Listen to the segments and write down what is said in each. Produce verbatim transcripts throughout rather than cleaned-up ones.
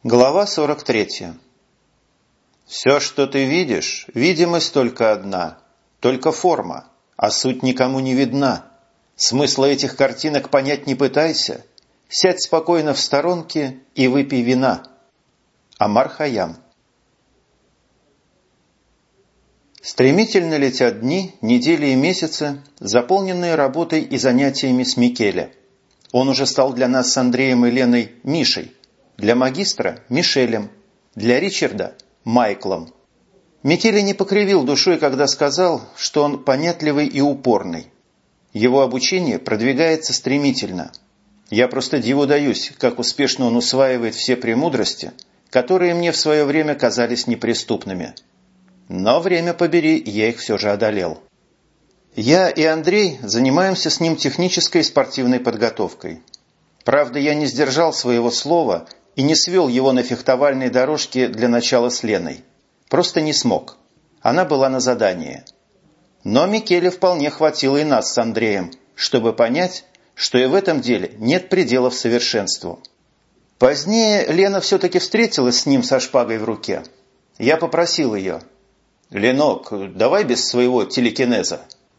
Глава сорок третья. «Все, что ты видишь, видимость только одна, только форма, а суть никому не видна. Смысла этих картинок понять не пытайся. Сядь спокойно в сторонке и выпей вина». Омар Хайям. Стремительно летят дни, недели и месяцы, заполненные работой и занятиями с Микеле. Он уже стал для нас с Андреем и Леной Мишей, для магистра – Мишелем, для Ричарда – Майклом. Микеле не покривил душой, когда сказал, что он понятливый и упорный. Его обучение продвигается стремительно. Я просто диву даюсь, как успешно он усваивает все премудрости, которые мне в свое время казались неприступными. Но, время побери, я их все же одолел. Я и Андрей занимаемся с ним технической и спортивной подготовкой. Правда, я не сдержал своего слова и не свел его на фехтовальной дорожке для начала с Леной. Просто не смог. Она была на задании. Но Микеле вполне хватило и нас с Андреем, чтобы понять, что и в этом деле нет пределов совершенству. Позднее Лена все-таки встретилась с ним со шпагой в руке. Я попросил ее: «Ленок, давай без своего телекинеза».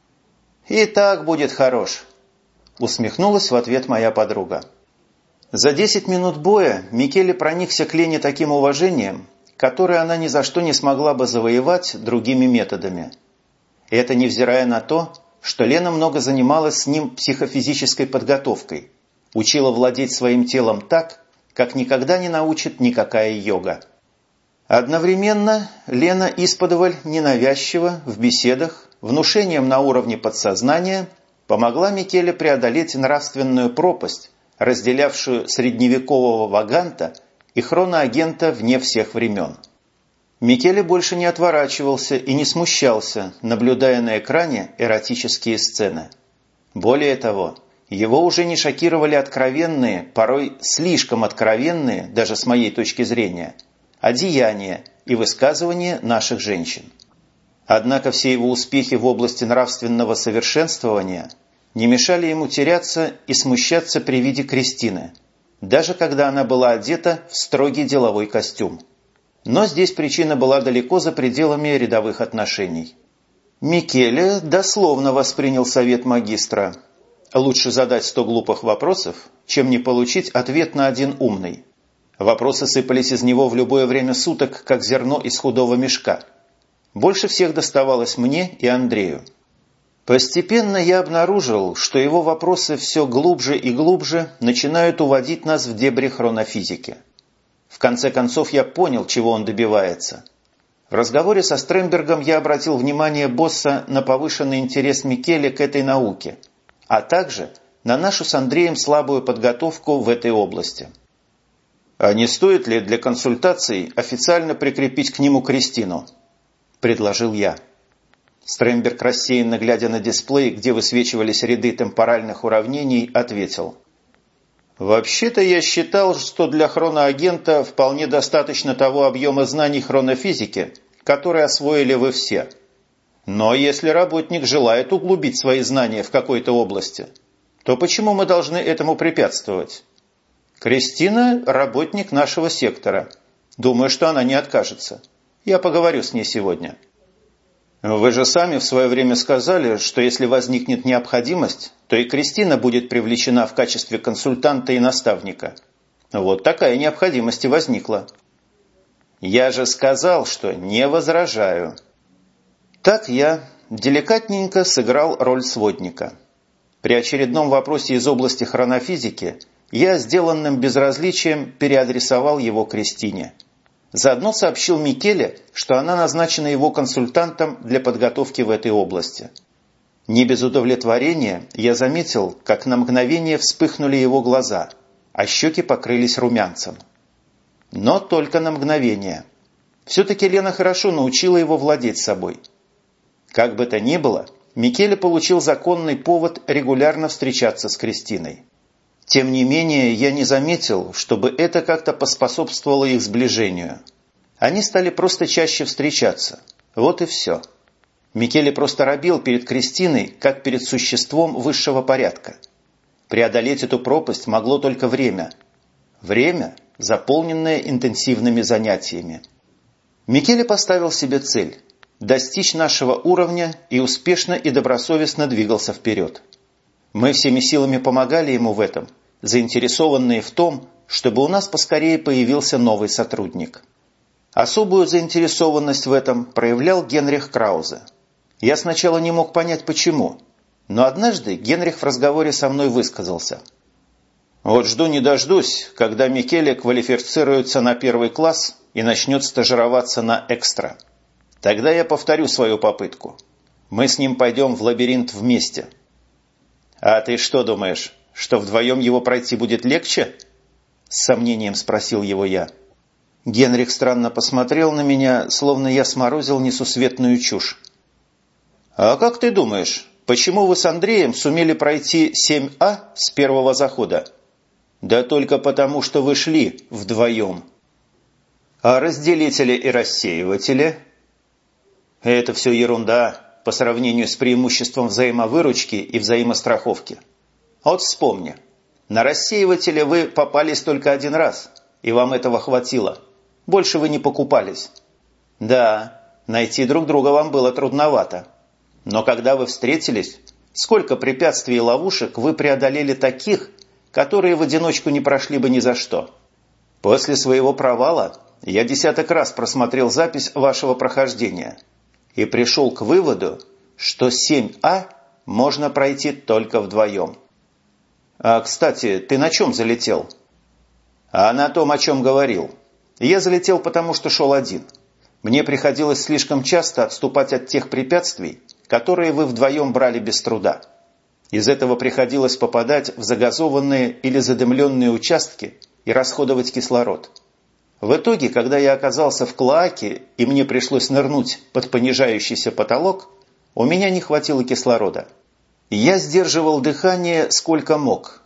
«И так будет хорош», — усмехнулась в ответ моя подруга. За десять минут боя Микеле проникся к Лене таким уважением, которое она ни за что не смогла бы завоевать другими методами. Это невзирая на то, что Лена много занималась с ним психофизической подготовкой, учила владеть своим телом так, как никогда не научит никакая йога. Одновременно Лена исподволь ненавязчиво в беседах, внушением на уровне подсознания помогла Микеле преодолеть нравственную пропасть, разделявшую средневекового ваганта и хроноагента вне всех времен. Микеле больше не отворачивался и не смущался, наблюдая на экране эротические сцены. Более того, его уже не шокировали откровенные, порой слишком откровенные, даже с моей точки зрения, одеяния и высказывания наших женщин. Однако все его успехи в области нравственного совершенствования не мешали ему теряться и смущаться при виде Кристины, даже когда она была одета в строгий деловой костюм. Но здесь причина была далеко за пределами рядовых отношений. Микеле дословно воспринял совет магистра: лучше задать сто глупых вопросов, чем не получить ответ на один умный. Вопросы сыпались из него в любое время суток, как зерно из худого мешка. Больше всех доставалось мне и Андрею. Постепенно я обнаружил, что его вопросы все глубже и глубже начинают уводить нас в дебри хронофизики. В конце концов я понял, чего он добивается. В разговоре со Стрембергом я обратил внимание босса на повышенный интерес Микеле к этой науке, а также на нашу с Андреем слабую подготовку в этой области. «А не стоит ли для консультаций официально прикрепить к нему Кристину?» – предложил я. Стремберг, рассеянно глядя на дисплей, где высвечивались ряды темпоральных уравнений, ответил: «Вообще-то я считал, что для хроноагента вполне достаточно того объема знаний хронофизики, который освоили вы все. Но если работник желает углубить свои знания в какой-то области, то почему мы должны этому препятствовать? Кристина – работник нашего сектора. Думаю, что она не откажется. Я поговорю с ней сегодня». «Вы же сами в свое время сказали, что если возникнет необходимость, то и Кристина будет привлечена в качестве консультанта и наставника. Вот такая необходимость и возникла». «Я же сказал, что не возражаю». Так я деликатненько сыграл роль сводника. При очередном вопросе из области хронофизики я сделанным безразличием переадресовал его Кристине. Заодно сообщил Микеле, что она назначена его консультантом для подготовки в этой области. Не без удовлетворения я заметил, как на мгновение вспыхнули его глаза, а щеки покрылись румянцем. Но только на мгновение. Все-таки Лена хорошо научила его владеть собой. Как бы то ни было, Микеле получил законный повод регулярно встречаться с Кристиной. Тем не менее, я не заметил, чтобы это как-то поспособствовало их сближению. Они стали просто чаще встречаться. Вот и все. Микеле просто робел перед Кристиной, как перед существом высшего порядка. Преодолеть эту пропасть могло только время. Время заполненная интенсивными занятиями. Микеле поставил себе цель – достичь нашего уровня и успешно и добросовестно двигался вперед. Мы всеми силами помогали ему в этом, заинтересованные в том, чтобы у нас поскорее появился новый сотрудник. Особую заинтересованность в этом проявлял Генрих Краузе. Я сначала не мог понять, почему, но однажды Генрих в разговоре со мной высказался. «Вот жду не дождусь, когда Микеле квалифицируется на первый класс и начнет стажироваться на экстра. Тогда я повторю свою попытку. Мы с ним пойдем в лабиринт вместе». «А ты что думаешь, что вдвоем его пройти будет легче?» – с сомнением спросил его я. Генрих странно посмотрел на меня, словно я сморозил несусветную чушь. «А как ты думаешь, почему вы с Андреем сумели пройти семь А с первого захода?» «Да только потому, что вы шли вдвоем». «А разделители и рассеиватели?» «Это все ерунда по сравнению с преимуществом взаимовыручки и взаимостраховки. Вот вспомни, на рассеивателе вы попались только один раз, и вам этого хватило. Больше вы не покупались. Да, найти друг друга вам было трудновато. Но когда вы встретились, сколько препятствий и ловушек вы преодолели таких, которые в одиночку не прошли бы ни за что. После своего провала я десяток раз просмотрел запись вашего прохождения и пришел к выводу, что семь А можно пройти только вдвоем. А, кстати, ты на чем залетел? А на том, о чем говорил. Я залетел, потому что шел один. Мне приходилось слишком часто отступать от тех препятствий, которые вы вдвоем брали без труда. Из этого приходилось попадать в загазованные или задымленные участки и расходовать кислород. В итоге, когда я оказался в клоаке и мне пришлось нырнуть под понижающийся потолок, у меня не хватило кислорода. Я сдерживал дыхание сколько мог.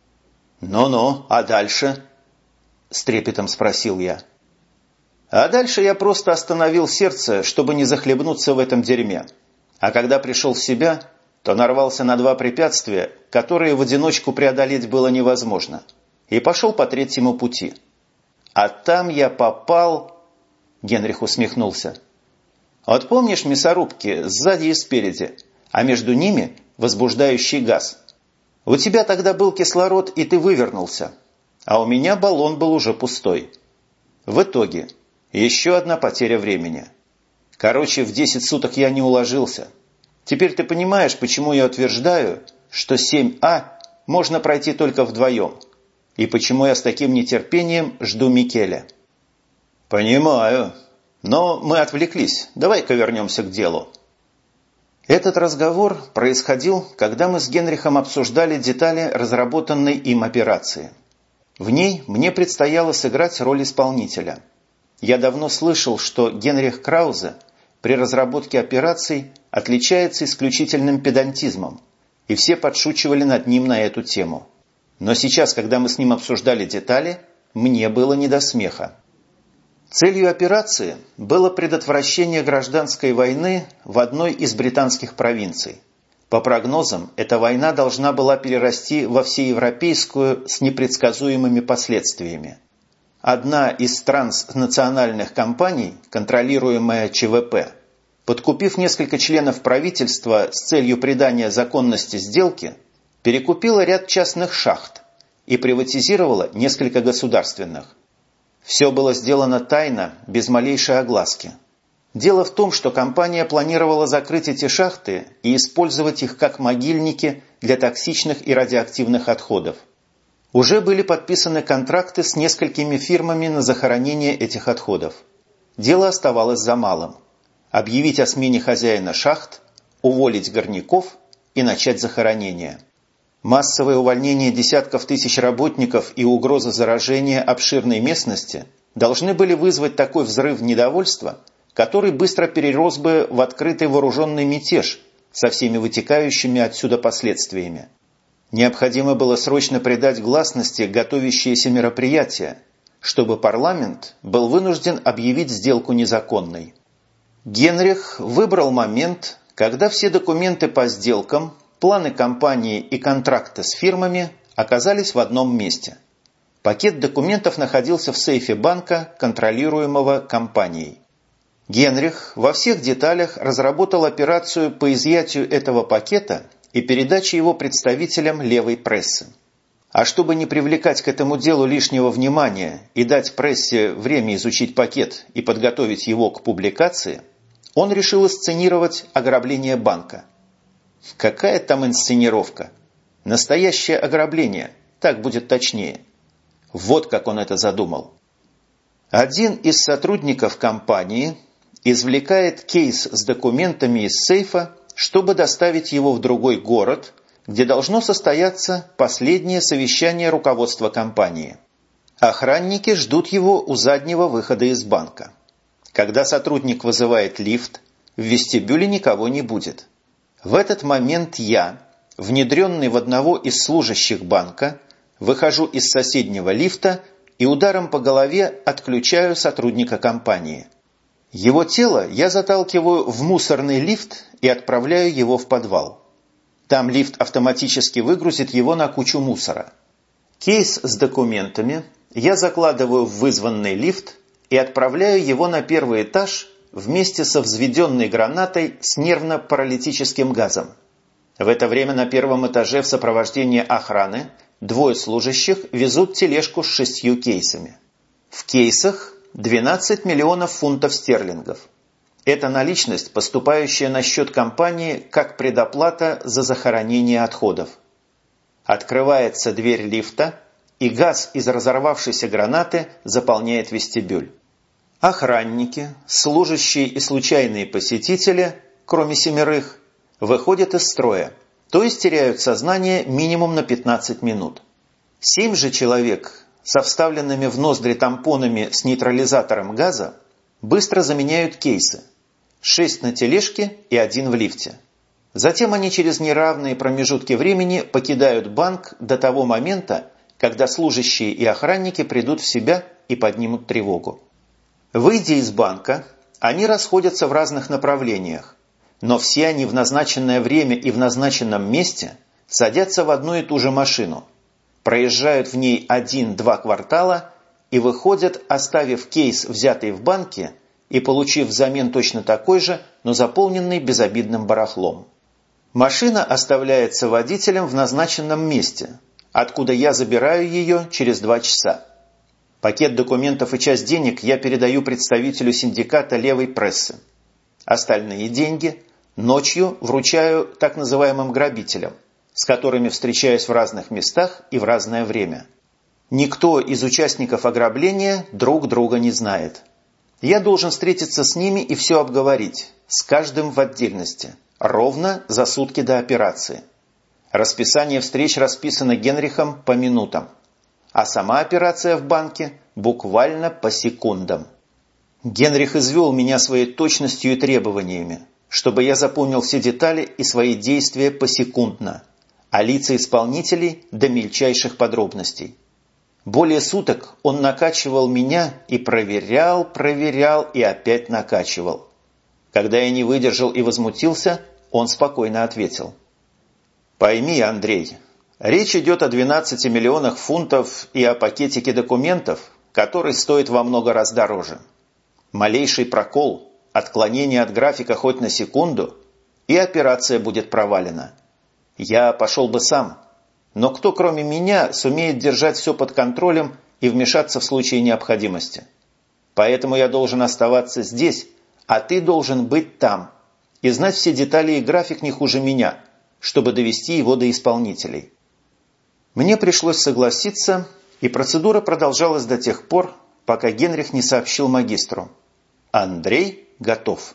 «Ну-ну, а дальше?» – с трепетом спросил я. А дальше я просто остановил сердце, чтобы не захлебнуться в этом дерьме. А когда пришел в себя, то нарвался на два препятствия, которые в одиночку преодолеть было невозможно, и пошел по третьему пути. А там я попал... Генрих усмехнулся. Вот помнишь мясорубки сзади и спереди, а между ними возбуждающий газ? У тебя тогда был кислород, и ты вывернулся, а у меня баллон был уже пустой. В итоге еще одна потеря времени. Короче, в десять суток я не уложился. Теперь ты понимаешь, почему я утверждаю, что семь А можно пройти только вдвоем, и почему я с таким нетерпением жду Микеле. Понимаю. Но мы отвлеклись. Давай-ка вернемся к делу. Этот разговор происходил, когда мы с Генрихом обсуждали детали разработанной им операции. В ней мне предстояло сыграть роль исполнителя. Я давно слышал, что Генрих Краузе при разработке операций отличается исключительным педантизмом, и все подшучивали над ним на эту тему. Но сейчас, когда мы с ним обсуждали детали, мне было не до смеха. Целью операции было предотвращение гражданской войны в одной из британских провинций. По прогнозам, эта война должна была перерасти во всеевропейскую с непредсказуемыми последствиями. Одна из транснациональных компаний, контролируемая ЧВП, подкупив несколько членов правительства с целью придания законности сделки, перекупила ряд частных шахт и приватизировала несколько государственных. Все было сделано тайно, без малейшей огласки. Дело в том, что компания планировала закрыть эти шахты и использовать их как могильники для токсичных и радиоактивных отходов. Уже были подписаны контракты с несколькими фирмами на захоронение этих отходов. Дело оставалось за малым. Объявить о смене хозяина шахт, уволить горняков и начать захоронение. Массовое увольнение десятков тысяч работников и угроза заражения обширной местности должны были вызвать такой взрыв недовольства, который быстро перерос бы в открытый вооруженный мятеж со всеми вытекающими отсюда последствиями. Необходимо было срочно придать гласности готовящиеся мероприятия, чтобы парламент был вынужден объявить сделку незаконной. Генрих выбрал момент, когда все документы по сделкам, планы компании и контракты с фирмами оказались в одном месте. Пакет документов находился в сейфе банка, контролируемого компанией. Генрих во всех деталях разработал операцию по изъятию этого пакета и передаче его представителям левой прессы. А чтобы не привлекать к этому делу лишнего внимания и дать прессе время изучить пакет и подготовить его к публикации, он решил инсценировать ограбление банка. Какая там инсценировка? Настоящее ограбление, так будет точнее. Вот как он это задумал. Один из сотрудников компании извлекает кейс с документами из сейфа, чтобы доставить его в другой город, где должно состояться последнее совещание руководства компании. Охранники ждут его у заднего выхода из банка. Когда сотрудник вызывает лифт, в вестибюле никого не будет. В этот момент я, внедренный в одного из служащих банка, выхожу из соседнего лифта и ударом по голове отключаю сотрудника компании. Его тело я заталкиваю в мусорный лифт и отправляю его в подвал. Там лифт автоматически выгрузит его на кучу мусора. Кейс с документами я закладываю в вызванный лифт и отправляю его на первый этаж вместе со взведенной гранатой с нервно-паралитическим газом. В это время на первом этаже в сопровождении охраны двое служащих везут тележку с шестью кейсами. В кейсах двенадцать миллионов фунтов стерлингов. Это наличность, поступающая на счет компании как предоплата за захоронение отходов. Открывается дверь лифта, и газ из разорвавшейся гранаты заполняет вестибюль. Охранники, служащие и случайные посетители, кроме семерых, выходят из строя, то есть теряют сознание минимум на пятнадцать минут. Семь же человек со вставленными в ноздри тампонами с нейтрализатором газа быстро заменяют кейсы. Шесть на тележке и один в лифте. Затем они через неравные промежутки времени покидают банк до того момента, когда служащие и охранники придут в себя и поднимут тревогу. Выйдя из банка, они расходятся в разных направлениях, но все они в назначенное время и в назначенном месте садятся в одну и ту же машину, проезжают в ней один-два квартала и выходят, оставив кейс, взятый в банке, и получив взамен точно такой же, но заполненный безобидным барахлом. Машина оставляется водителем в назначенном месте, откуда я забираю ее через два часа. Пакет документов и часть денег я передаю представителю синдиката левой прессы. Остальные деньги ночью вручаю так называемым грабителям, с которыми встречаюсь в разных местах и в разное время. Никто из участников ограбления друг друга не знает. Я должен встретиться с ними и все обговорить, с каждым в отдельности, ровно за сутки до операции. Расписание встреч расписано Генрихом по минутам, а сама операция в банке буквально по секундам. Генрих извел меня своей точностью и требованиями, чтобы я запомнил все детали и свои действия посекундно, а лица исполнителей до мельчайших подробностей. Более суток он накачивал меня и проверял, проверял и опять накачивал. Когда я не выдержал и возмутился, он спокойно ответил. «Пойми, Андрей, речь идет о двенадцати миллионах фунтов и о пакетике документов, который стоит во много раз дороже. Малейший прокол, отклонение от графика хоть на секунду, и операция будет провалена. Я пошел бы сам. Но кто, кроме меня, сумеет держать все под контролем и вмешаться в случае необходимости? Поэтому я должен оставаться здесь, а ты должен быть там и знать все детали и график не хуже меня, чтобы довести его до исполнителей». Мне пришлось согласиться, и процедура продолжалась до тех пор, пока Генрих не сообщил магистру. «Андрей готов».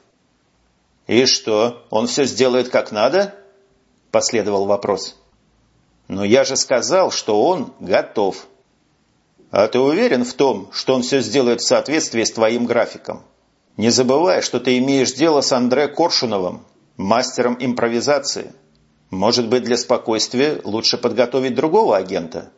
«И что, он все сделает как надо?» – последовал вопрос. «Но я же сказал, что он готов». «А ты уверен в том, что он все сделает в соответствии с твоим графиком? Не забывай, что ты имеешь дело с Андре Коршуновым, мастером импровизации. Может быть, для спокойствия лучше подготовить другого агента?»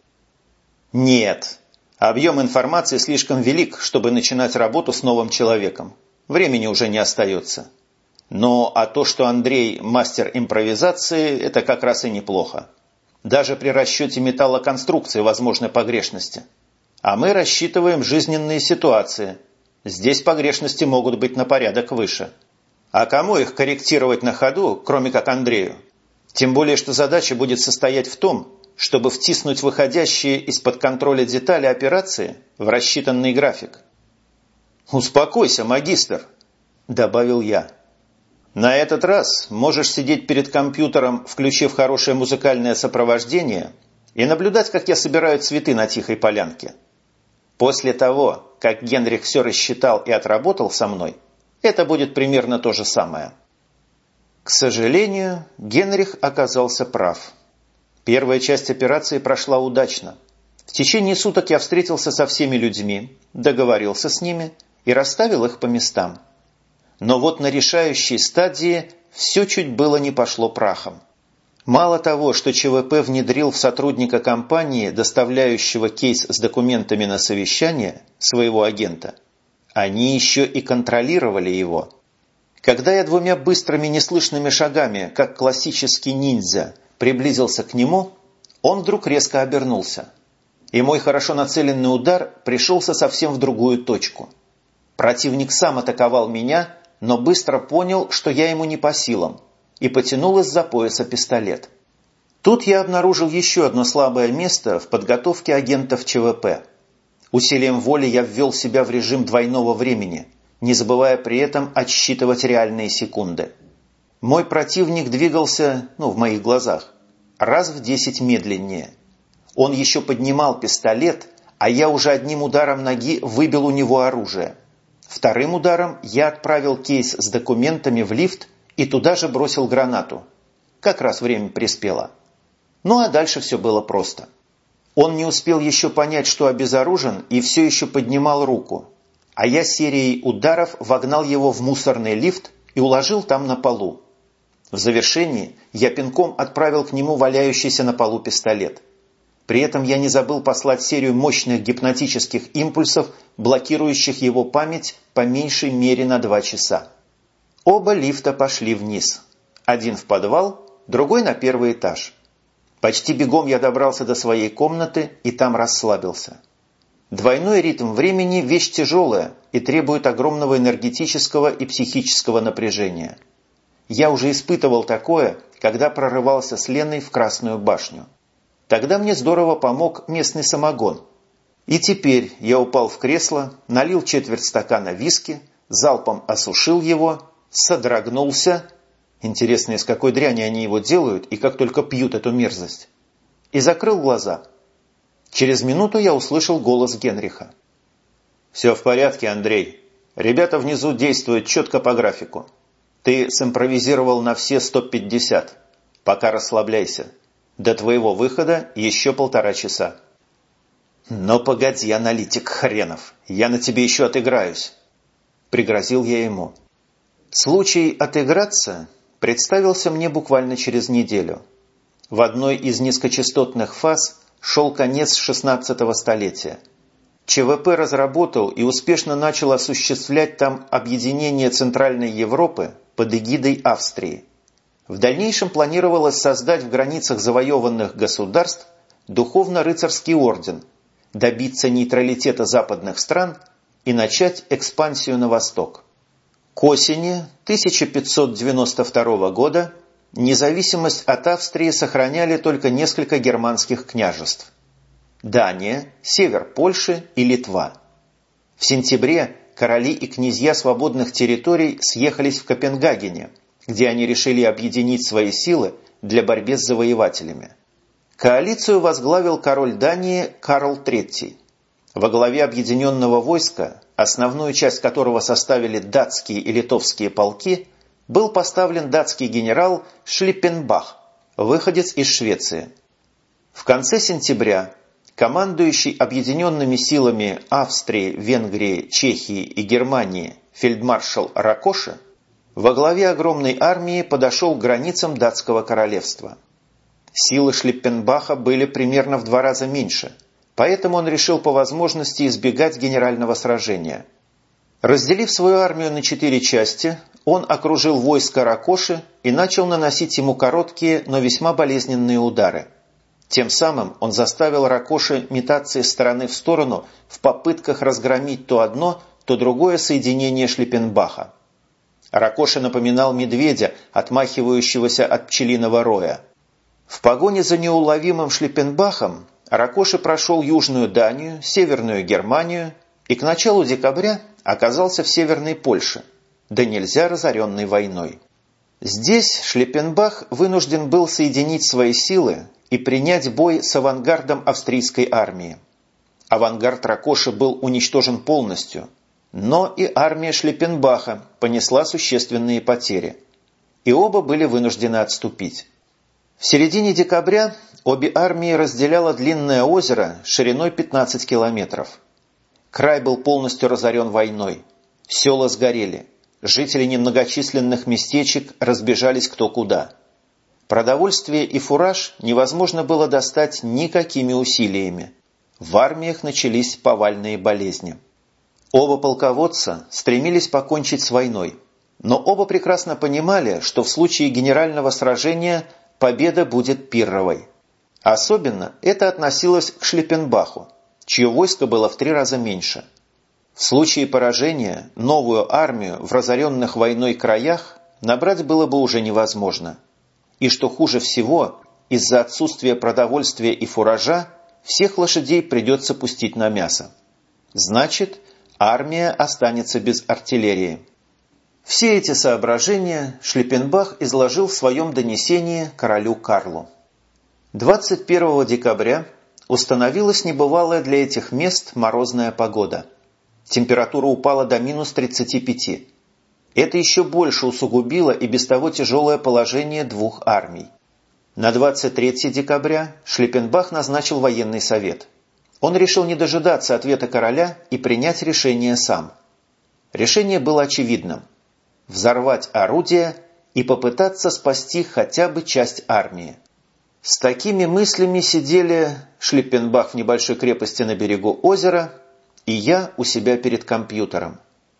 «Нет. Объем информации слишком велик, чтобы начинать работу с новым человеком. Времени уже не остается. Но а то, что Андрей мастер импровизации, это как раз и неплохо. Даже при расчете металлоконструкции возможны погрешности. А мы рассчитываем жизненные ситуации. Здесь погрешности могут быть на порядок выше. А кому их корректировать на ходу, кроме как Андрею? Тем более, что задача будет состоять в том, чтобы втиснуть выходящие из-под контроля детали операции в рассчитанный график. «Успокойся, магистр», – добавил я. «На этот раз можешь сидеть перед компьютером, включив хорошее музыкальное сопровождение, и наблюдать, как я собираю цветы на тихой полянке. После того, как Генрих все рассчитал и отработал со мной, это будет примерно то же самое». К сожалению, Генрих оказался прав. Первая часть операции прошла удачно. В течение суток я встретился со всеми людьми, договорился с ними и расставил их по местам. Но вот на решающей стадии все чуть было не пошло прахом. Мало того, что ЧВП внедрил в сотрудника компании, доставляющего кейс с документами на совещание, своего агента, они еще и контролировали его. Когда я двумя быстрыми неслышными шагами, как классический ниндзя, приблизился к нему, он вдруг резко обернулся. И мой хорошо нацеленный удар пришелся совсем в другую точку. Противник сам атаковал меня, но быстро понял, что я ему не по силам, и потянул из-за пояса пистолет. Тут я обнаружил еще одно слабое место в подготовке агентов ЧВП. Усилием воли я ввел себя в режим двойного времени, не забывая при этом отсчитывать реальные секунды. Мой противник двигался, ну, в моих глазах, раз в десять медленнее. Он еще поднимал пистолет, а я уже одним ударом ноги выбил у него оружие. Вторым ударом я отправил кейс с документами в лифт и туда же бросил гранату. Как раз время приспело. Ну а дальше все было просто. Он не успел еще понять, что обезоружен, и все еще поднимал руку. А я серией ударов вогнал его в мусорный лифт и уложил там на полу. В завершении я пинком отправил к нему валяющийся на полу пистолет. При этом я не забыл послать серию мощных гипнотических импульсов, блокирующих его память по меньшей мере на два часа. Оба лифта пошли вниз. Один в подвал, другой на первый этаж. Почти бегом я добрался до своей комнаты и там расслабился. Двойной ритм времени – вещь тяжелая и требует огромного энергетического и психического напряжения. Я уже испытывал такое, когда прорывался с Леной в Красную башню. Тогда мне здорово помог местный самогон. И теперь я упал в кресло, налил четверть стакана виски, залпом осушил его, содрогнулся. Интересно, из какой дряни они его делают и как только пьют эту мерзость. И закрыл глаза. Через минуту я услышал голос Генриха. «Все в порядке, Андрей. Ребята внизу действуют четко по графику. Ты симпровизировал на все сто пятьдесят. Пока расслабляйся. До твоего выхода еще полтора часа». «Но погоди, аналитик хренов, я на тебе еще отыграюсь», – пригрозил я ему. Случай отыграться представился мне буквально через неделю. В одной из низкочастотных фаз шел конец шестнадцатого столетия. ЧВП разработал и успешно начал осуществлять там объединение Центральной Европы под эгидой Австрии. В дальнейшем планировалось создать в границах завоеванных государств духовно-рыцарский орден, добиться нейтралитета западных стран и начать экспансию на восток. К осени тысяча пятьсот девяносто второго года независимость от Австрии сохраняли только несколько германских княжеств – Дания, север Польши и Литва. В сентябре короли и князья свободных территорий съехались в Копенгагене, где они решили объединить свои силы для борьбы с завоевателями. Коалицию возглавил король Дании Карл третий. Во главе объединенного войска, основную часть которого составили датские и литовские полки, был поставлен датский генерал Шлиппенбах, выходец из Швеции. В конце сентября командующий объединенными силами Австрии, Венгрии, Чехии и Германии фельдмаршал Ракоши во главе огромной армии подошел к границам датского королевства. Силы Шлиппенбаха были примерно в два раза меньше, поэтому он решил по возможности избегать генерального сражения. Разделив свою армию на четыре части, он окружил войско Ракоши и начал наносить ему короткие, но весьма болезненные удары. Тем самым он заставил Ракоши метаться из стороны в сторону в попытках разгромить то одно, то другое соединение Шлиппенбаха. Ракоши напоминал медведя, отмахивающегося от пчелиного роя. В погоне за неуловимым Шлиппенбахом Ракоши прошел Южную Данию, Северную Германию и к началу декабря оказался в Северной Польше, да нельзя разоренной войной. Здесь Шлиппенбах вынужден был соединить свои силы и принять бой с авангардом австрийской армии. Авангард Ракоши был уничтожен полностью, но и армия Шлиппенбаха понесла существенные потери, и оба были вынуждены отступить. В середине декабря обе армии разделяло длинное озеро шириной пятнадцать километров. Край был полностью разорен войной, села сгорели, жители немногочисленных местечек разбежались кто куда. Продовольствие и фураж невозможно было достать никакими усилиями. В армиях начались повальные болезни. Оба полководца стремились покончить с войной, но оба прекрасно понимали, что в случае генерального сражения победа будет пирровой. Особенно это относилось к Шлиппенбаху, чье войско было в три раза меньше. В случае поражения новую армию в разоренных войной краях набрать было бы уже невозможно. И что хуже всего, из-за отсутствия продовольствия и фуража всех лошадей придется пустить на мясо. Значит, армия останется без артиллерии. Все эти соображения Шлиппенбах изложил в своем донесении королю Карлу. двадцать первого декабря установилась небывалая для этих мест морозная погода. Температура упала до минус тридцати пяти. Это еще больше усугубило и без того тяжелое положение двух армий. На двадцать третьего декабря Шлиппенбах назначил военный совет. Он решил не дожидаться ответа короля и принять решение сам. Решение было очевидным – взорвать орудия и попытаться спасти хотя бы часть армии. С такими мыслями сидели Шлиппенбах в небольшой крепости на берегу озера и я у себя перед компьютером.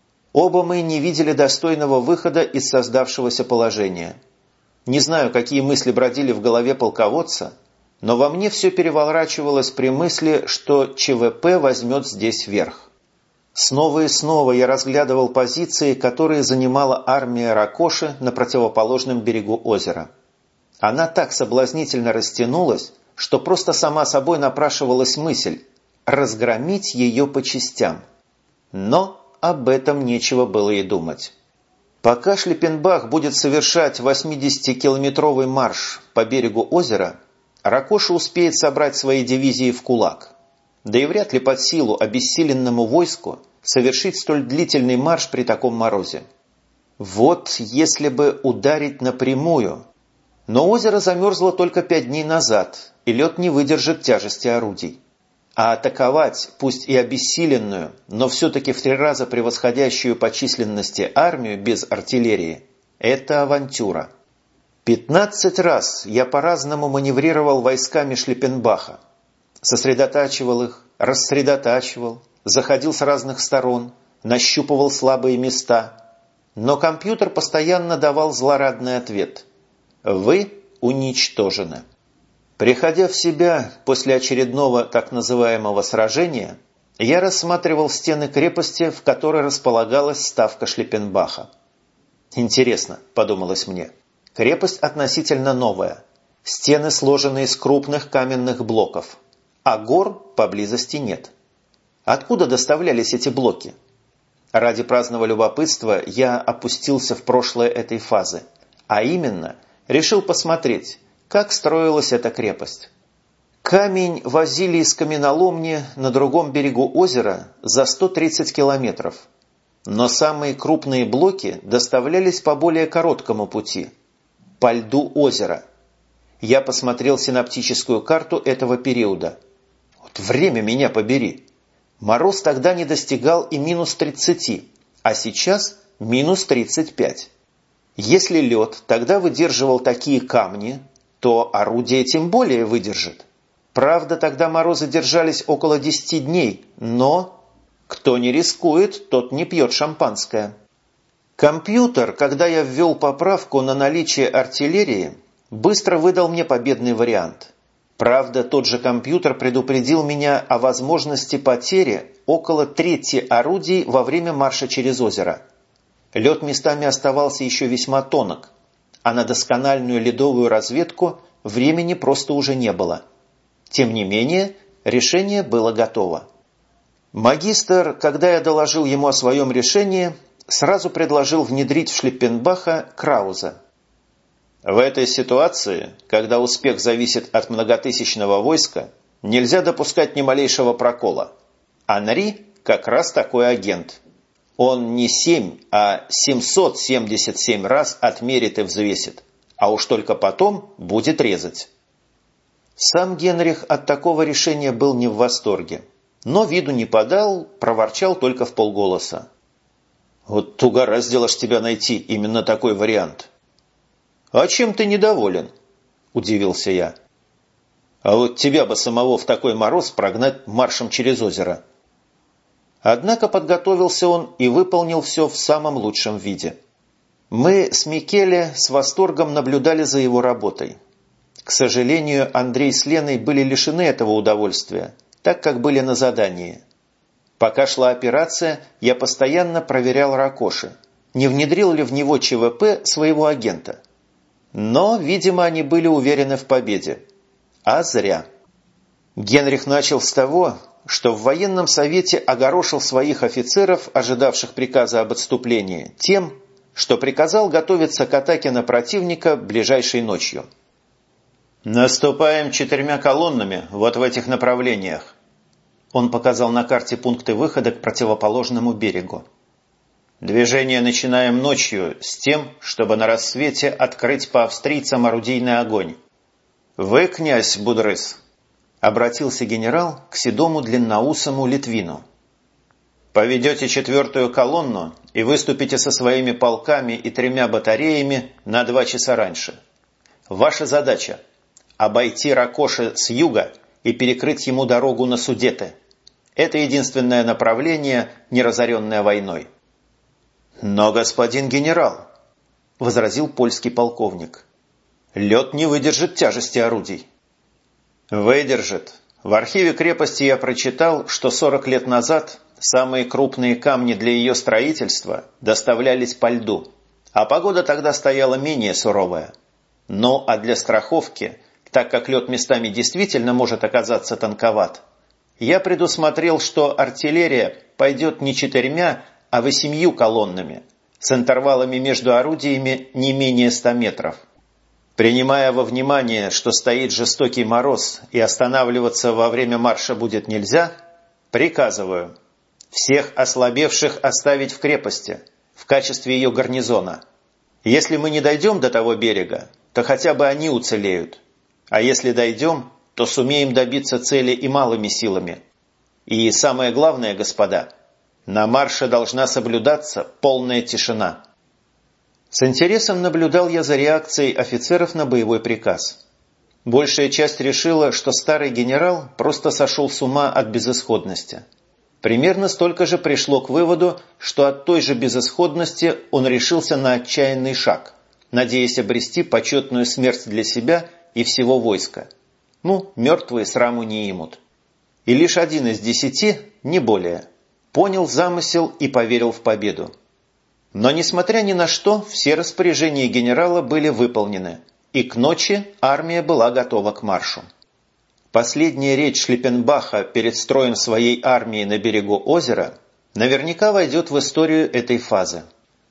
Оба мы не видели достойного выхода из создавшегося положения. Не знаю, какие мысли бродили в голове полководца, но во мне все переворачивалось при мысли, что ЧВП возьмет здесь верх. Снова и снова я разглядывал позиции, которые занимала армия Ракоши на противоположном берегу озера. Она так соблазнительно растянулась, что просто сама собой напрашивалась мысль разгромить ее по частям. Но об этом нечего было и думать. Пока Шлиппенбах будет совершать восьмидесятикилометровый марш по берегу озера, Ракоши успеет собрать свои дивизии в кулак. Да и вряд ли под силу обессиленному войску совершить столь длительный марш при таком морозе. Вот если бы ударить напрямую. Но озеро замерзло только пять дней назад, и лед не выдержит тяжести орудий. А атаковать, пусть и обессиленную, но все-таки в три раза превосходящую по численности армию без артиллерии – это авантюра. Пятнадцать раз я по-разному маневрировал войсками Шлиппенбаха. Сосредотачивал их, рассредотачивал, заходил с разных сторон, нащупывал слабые места. Но компьютер постоянно давал злорадный ответ – вы уничтожены. Приходя в себя после очередного так называемого сражения, я рассматривал стены крепости, в которой располагалась ставка Шлиппенбаха. Интересно, подумалось мне, крепость относительно новая, стены сложены из крупных каменных блоков, а гор поблизости нет. Откуда доставлялись эти блоки? Ради праздного любопытства я опустился в прошлое этой фазы, а именно решил посмотреть, как строилась эта крепость. Камень возили из каменоломни на другом берегу озера за сто тридцать километров. Но самые крупные блоки доставлялись по более короткому пути – по льду озера. Я посмотрел синаптическую карту этого периода. Вот время меня побери. Мороз тогда не достигал и минус тридцати, а сейчас минус тридцать пять. Если лед тогда выдерживал такие камни, то орудие тем более выдержит. Правда, тогда морозы держались около десяти дней, но кто не рискует, тот не пьет шампанское. Компьютер, когда я ввел поправку на наличие артиллерии, быстро выдал мне победный вариант. Правда, тот же компьютер предупредил меня о возможности потери около трети орудий во время марша через озеро. Лед местами оставался еще весьма тонок, а на доскональную ледовую разведку времени просто уже не было. Тем не менее, решение было готово. Магистр, когда я доложил ему о своем решении, сразу предложил внедрить в Шлиппенбаха Крауза. В этой ситуации, когда успех зависит от многотысячного войска, нельзя допускать ни малейшего прокола. Анри как раз такой агент. Он не семь, а семьсот семьдесят семь раз отмерит и взвесит, а уж только потом будет резать. Сам Генрих от такого решения был не в восторге, но виду не подал, проворчал только вполголоса. «Вот угораздило ж тебя найти именно такой вариант». «А чем ты недоволен?» – удивился я. «А вот тебя бы самого в такой мороз прогнать маршем через озеро». Однако подготовился он и выполнил все в самом лучшем виде. Мы с Микеле с восторгом наблюдали за его работой. К сожалению, Андрей с Леной были лишены этого удовольствия, так как были на задании. Пока шла операция, я постоянно проверял Ракоши, не внедрил ли в него ЧВП своего агента. Но, видимо, они были уверены в победе. А зря. Генрих начал с того, что в военном совете огорошил своих офицеров, ожидавших приказа об отступлении, тем, что приказал готовиться к атаке на противника ближайшей ночью. «Наступаем четырьмя колоннами вот в этих направлениях». Он показал на карте пункты выхода к противоположному берегу. «Движение начинаем ночью с тем, чтобы на рассвете открыть по австрийцам орудийный огонь. Вы, князь Будрыс», — обратился генерал к седому длинноусому Литвину, «поведете четвертую колонну и выступите со своими полками и тремя батареями на два часа раньше. Ваша задача – обойти Ракоши с юга и перекрыть ему дорогу на Судеты. Это единственное направление, не разоренное войной». «Но, господин генерал», – возразил польский полковник, – «лед не выдержит тяжести орудий». «Выдержит. В архиве крепости я прочитал, что сорок лет назад самые крупные камни для ее строительства доставлялись по льду, а погода тогда стояла менее суровая. Ну, а для страховки, так как лед местами действительно может оказаться тонковат, я предусмотрел, что артиллерия пойдет не четырьмя, а восемью колоннами, с интервалами между орудиями не менее ста метров. Принимая во внимание, что стоит жестокий мороз и останавливаться во время марша будет нельзя, приказываю всех ослабевших оставить в крепости в качестве ее гарнизона. Если мы не дойдем до того берега, то хотя бы они уцелеют, а если дойдем, то сумеем добиться цели и малыми силами. И самое главное, господа, на марше должна соблюдаться полная тишина». С интересом наблюдал я за реакцией офицеров на боевой приказ. Большая часть решила, что старый генерал просто сошел с ума от безысходности. Примерно столько же пришло к выводу, что от той же безысходности он решился на отчаянный шаг, надеясь обрести почетную смерть для себя и всего войска. Ну, мертвые сраму не имут. И лишь один из десяти, не более, понял замысел и поверил в победу. Но, несмотря ни на что, все распоряжения генерала были выполнены, и к ночи армия была готова к маршу. Последняя речь Шлиппенбаха перед строем своей армии на берегу озера наверняка войдет в историю этой фазы.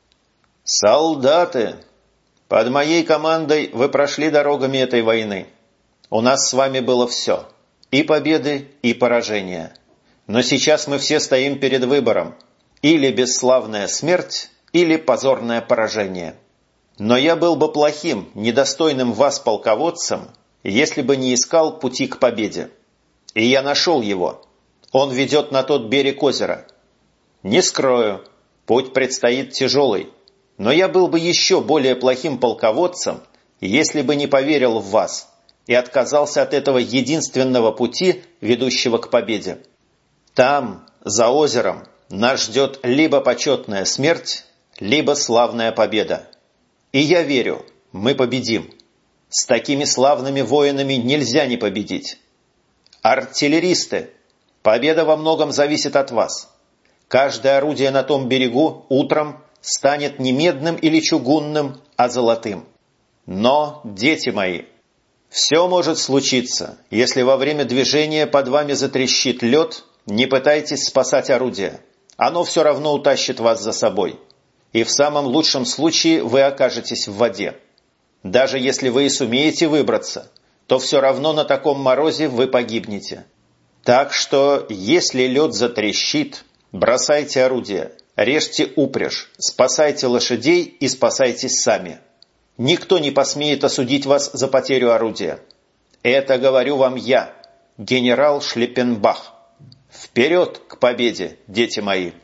«Солдаты! Под моей командой вы прошли дорогами этой войны. У нас с вами было все – и победы, и поражения. Но сейчас мы все стоим перед выбором – или бесславная смерть, или позорное поражение. Но я был бы плохим, недостойным вас полководцем, если бы не искал пути к победе. И я нашел его. Он ведет на тот берег озера. Не скрою, путь предстоит тяжелый, но я был бы еще более плохим полководцем, если бы не поверил в вас и отказался от этого единственного пути, ведущего к победе. Там, за озером, нас ждет либо почетная смерть, либо славная победа. И я верю, мы победим. С такими славными воинами нельзя не победить. Артиллеристы, победа во многом зависит от вас. Каждое орудие на том берегу утром станет не медным или чугунным, а золотым. Но, дети мои, все может случиться. Если во время движения под вами затрещит лед, не пытайтесь спасать орудие. Оно все равно утащит вас за собой. И в самом лучшем случае вы окажетесь в воде. Даже если вы и сумеете выбраться, то все равно на таком морозе вы погибнете. Так что, если лед затрещит, бросайте орудие, режьте упряжь, спасайте лошадей и спасайтесь сами. Никто не посмеет осудить вас за потерю орудия. Это говорю вам я, генерал Шлиппенбах. Вперед к победе, дети мои!»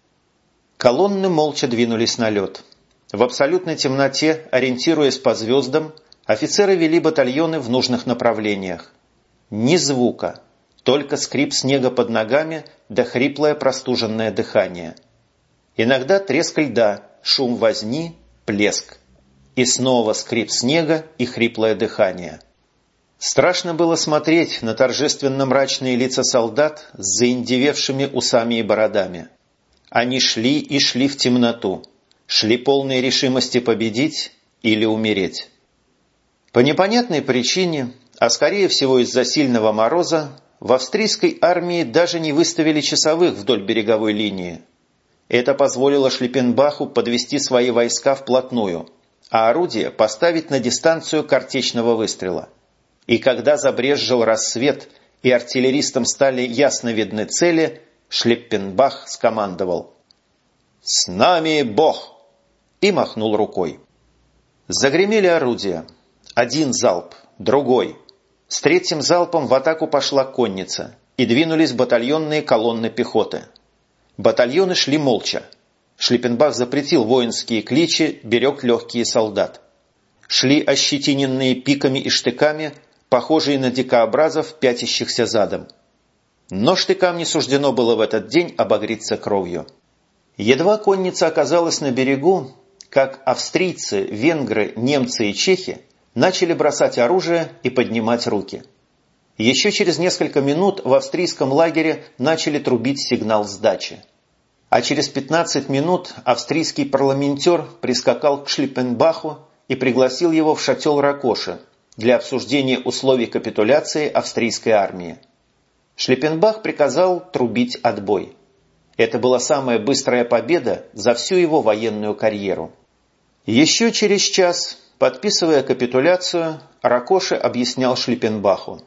Колонны молча двинулись на лед. В абсолютной темноте, ориентируясь по звездам, офицеры вели батальоны в нужных направлениях. Ни звука, только скрип снега под ногами да хриплое простуженное дыхание. Иногда треск льда, шум возни, плеск. И снова скрип снега и хриплое дыхание. Страшно было смотреть на торжественно мрачные лица солдат с заиндевевшими усами и бородами. Они шли и шли в темноту, шли полной решимости победить или умереть. По непонятной причине, а скорее всего из-за сильного мороза, в австрийской армии даже не выставили часовых вдоль береговой линии. Это позволило Шлиппенбаху подвести свои войска вплотную, а орудие поставить на дистанцию картечного выстрела. И когда забрезжил рассвет и артиллеристам стали ясно видны цели, Шлиппенбах скомандовал: «С нами Бог!» и махнул рукой. Загремели орудия. Один залп, другой. С третьим залпом в атаку пошла конница, и двинулись батальонные колонны пехоты. Батальоны шли молча. Шлиппенбах запретил воинские кличи, берег легкие солдат. Шли ощетиненные пиками и штыками, похожие на дикообразов, пятящихся задом. Но штыкам не суждено было в этот день обогреться кровью. Едва конница оказалась на берегу, как австрийцы, венгры, немцы и чехи начали бросать оружие и поднимать руки. Еще через несколько минут в австрийском лагере начали трубить сигнал сдачи. А через пятнадцать минут австрийский парламентер прискакал к Шлиппенбаху и пригласил его в шатер Ракоши для обсуждения условий капитуляции австрийской армии. Шлиппенбах приказал трубить отбой. Это была самая быстрая победа за всю его военную карьеру. Еще через час, подписывая капитуляцию, Ракоши объяснял Шлиппенбаху: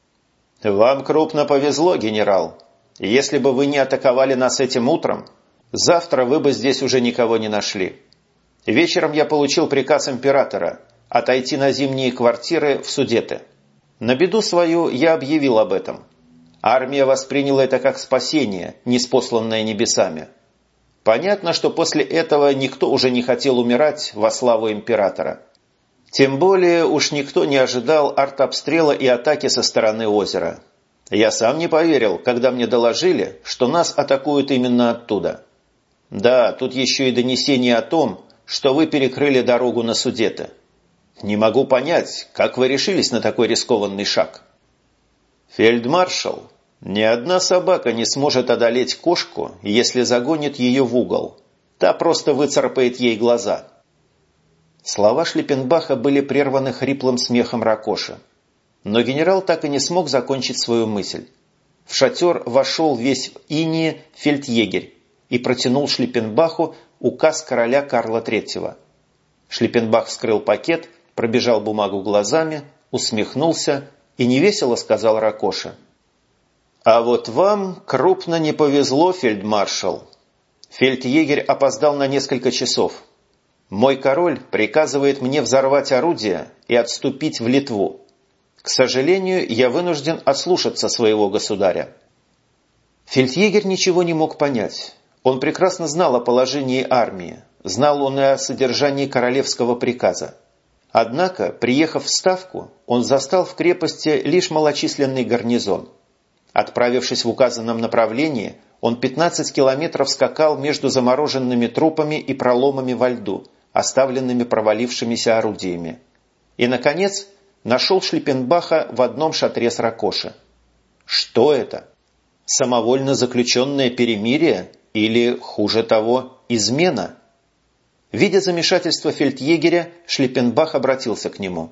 «Вам крупно повезло, генерал. Если бы вы не атаковали нас этим утром, завтра вы бы здесь уже никого не нашли. Вечером я получил приказ императора отойти на зимние квартиры в Судеты. На беду свою я объявил об этом. Армия восприняла это как спасение, ниспосланное небесами. Понятно, что после этого никто уже не хотел умирать во славу императора. Тем более уж никто не ожидал артобстрела и атаки со стороны озера. Я сам не поверил, когда мне доложили, что нас атакуют именно оттуда. Да, тут еще и донесение о том, что вы перекрыли дорогу на Судеты. Не могу понять, как вы решились на такой рискованный шаг». «Фельдмаршал, ни одна собака не сможет одолеть кошку, если загонит ее в угол. Та просто выцарапает ей глаза». Слова Шлиппенбаха были прерваны хриплым смехом Ракоши. Но генерал так и не смог закончить свою мысль. В шатер вошел весь в инее фельдъегерь и протянул Шлиппенбаху указ короля Карла Третьего. Шлиппенбах вскрыл пакет, пробежал бумагу глазами, усмехнулся и невесело сказал Ракоши: «А вот вам крупно не повезло, фельдмаршал. Фельдъегерь опоздал на несколько часов. Мой король приказывает мне взорвать орудие и отступить в Литву. К сожалению, я вынужден ослушаться своего государя». Фельдъегерь ничего не мог понять. Он прекрасно знал о положении армии, знал он и о содержании королевского приказа. Однако, приехав в Ставку, он застал в крепости лишь малочисленный гарнизон. Отправившись в указанном направлении, он пятнадцать километров скакал между замороженными трупами и проломами во льду, оставленными провалившимися орудиями. И, наконец, нашел Шлиппенбаха в одном шатре с Ракоши. Что это? Самовольно заключенное перемирие или, хуже того, измена? Видя замешательство фельдъегеря, Шлиппенбах обратился к нему.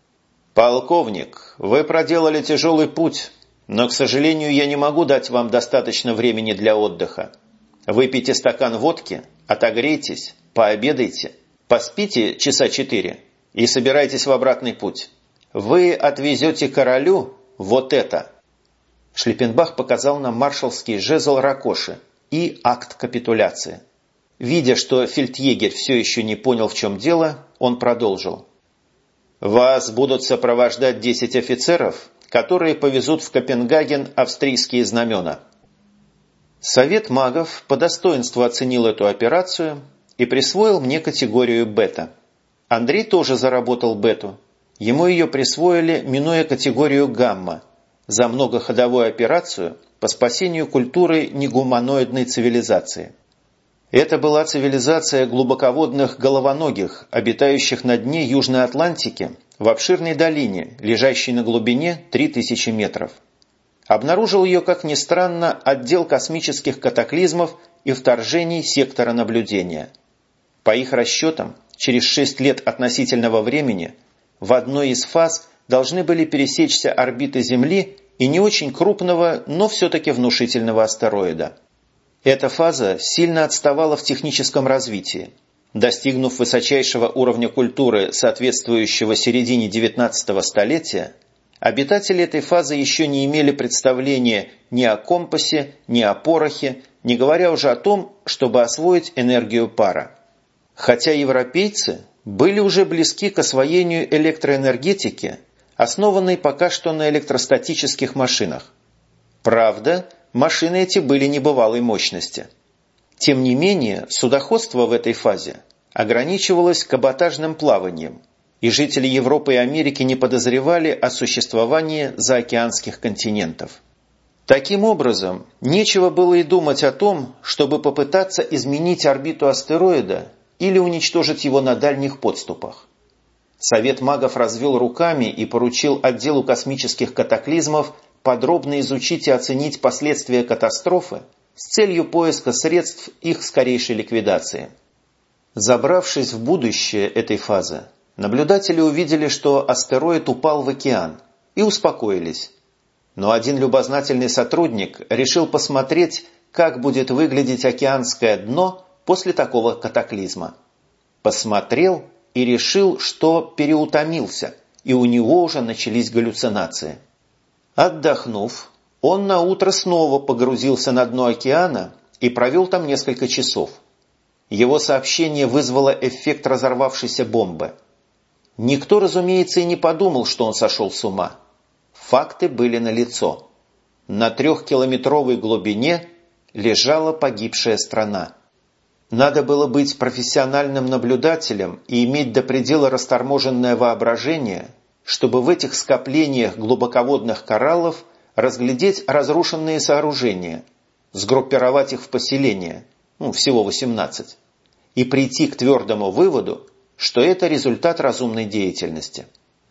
«Полковник, вы проделали тяжелый путь, но, к сожалению, я не могу дать вам достаточно времени для отдыха. Выпейте стакан водки, отогрейтесь, пообедайте, поспите часа четыре и собирайтесь в обратный путь. Вы отвезете королю вот это». Шлиппенбах показал нам маршалский жезл Ракоши и акт капитуляции. Видя, что фельдъегерь все еще не понял, в чем дело, он продолжил. «Вас будут сопровождать десять офицеров, которые повезут в Копенгаген австрийские знамена». Совет магов по достоинству оценил эту операцию и присвоил мне категорию «бета». Андрей тоже заработал «бету». Ему ее присвоили, минуя категорию «гамма» за многоходовую операцию по спасению культуры негуманоидной цивилизации. Это была цивилизация глубоководных головоногих, обитающих на дне Южной Атлантики в обширной долине, лежащей на глубине три тысячи метров. Обнаружил ее, как ни странно, отдел космических катаклизмов и вторжений сектора наблюдения. По их расчетам, через шесть лет относительного времени в одной из фаз должны были пересечься орбиты Земли и не очень крупного, но все-таки внушительного астероида. Эта фаза сильно отставала в техническом развитии. Достигнув высочайшего уровня культуры, соответствующего середине девятнадцатого столетия, обитатели этой фазы еще не имели представления ни о компасе, ни о порохе, не говоря уже о том, чтобы освоить энергию пара. Хотя европейцы были уже близки к освоению электроэнергетики, основанной пока что на электростатических машинах. Правда, машины эти были небывалой мощности. Тем не менее, судоходство в этой фазе ограничивалось каботажным плаванием, и жители Европы и Америки не подозревали о существовании заокеанских континентов. Таким образом, нечего было и думать о том, чтобы попытаться изменить орбиту астероида или уничтожить его на дальних подступах. Совет магов развел руками и поручил отделу космических катаклизмов подробно изучить и оценить последствия катастрофы с целью поиска средств их скорейшей ликвидации. Забравшись в будущее этой фазы, наблюдатели увидели, что астероид упал в океан, и успокоились. Но один любознательный сотрудник решил посмотреть, как будет выглядеть океанское дно после такого катаклизма. Посмотрел и решил, что переутомился, и у него уже начались галлюцинации. Отдохнув, он наутро снова погрузился на дно океана и провел там несколько часов. Его сообщение вызвало эффект разорвавшейся бомбы. Никто, разумеется, и не подумал, что он сошел с ума. Факты были налицо. На трехкилометровой глубине лежала погибшая страна. Надо было быть профессиональным наблюдателем и иметь до предела расторможенное воображение, чтобы в этих скоплениях глубоководных кораллов разглядеть разрушенные сооружения, сгруппировать их в поселения, ну, всего восемнадцать, и прийти к твердому выводу, что это результат разумной деятельности.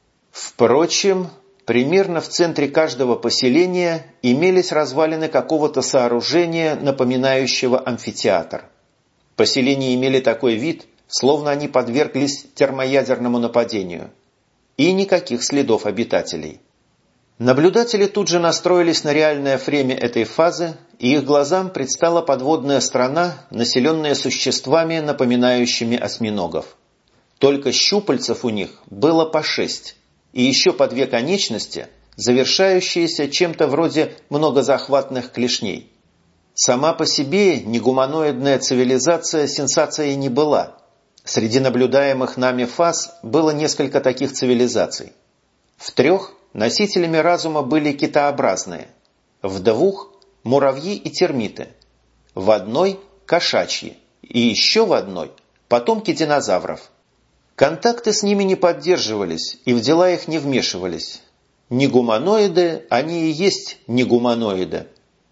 Впрочем, примерно в центре каждого поселения имелись развалины какого-то сооружения, напоминающего амфитеатр. Поселения имели такой вид, словно они подверглись термоядерному нападению. И никаких следов обитателей. Наблюдатели тут же настроились на реальное время этой фазы, и их глазам предстала подводная страна, населенная существами, напоминающими осьминогов. Только щупальцев у них было по шесть, и еще по две конечности, завершающиеся чем-то вроде многозахватных клешней. Сама по себе негуманоидная цивилизация сенсацией не была. Среди наблюдаемых нами фаз было несколько таких цивилизаций. В трех носителями разума были китообразные, в двух – муравьи и термиты, в одной – кошачьи, и еще в одной – потомки динозавров. Контакты с ними не поддерживались и в дела их не вмешивались. Негуманоиды, они и есть негуманоиды.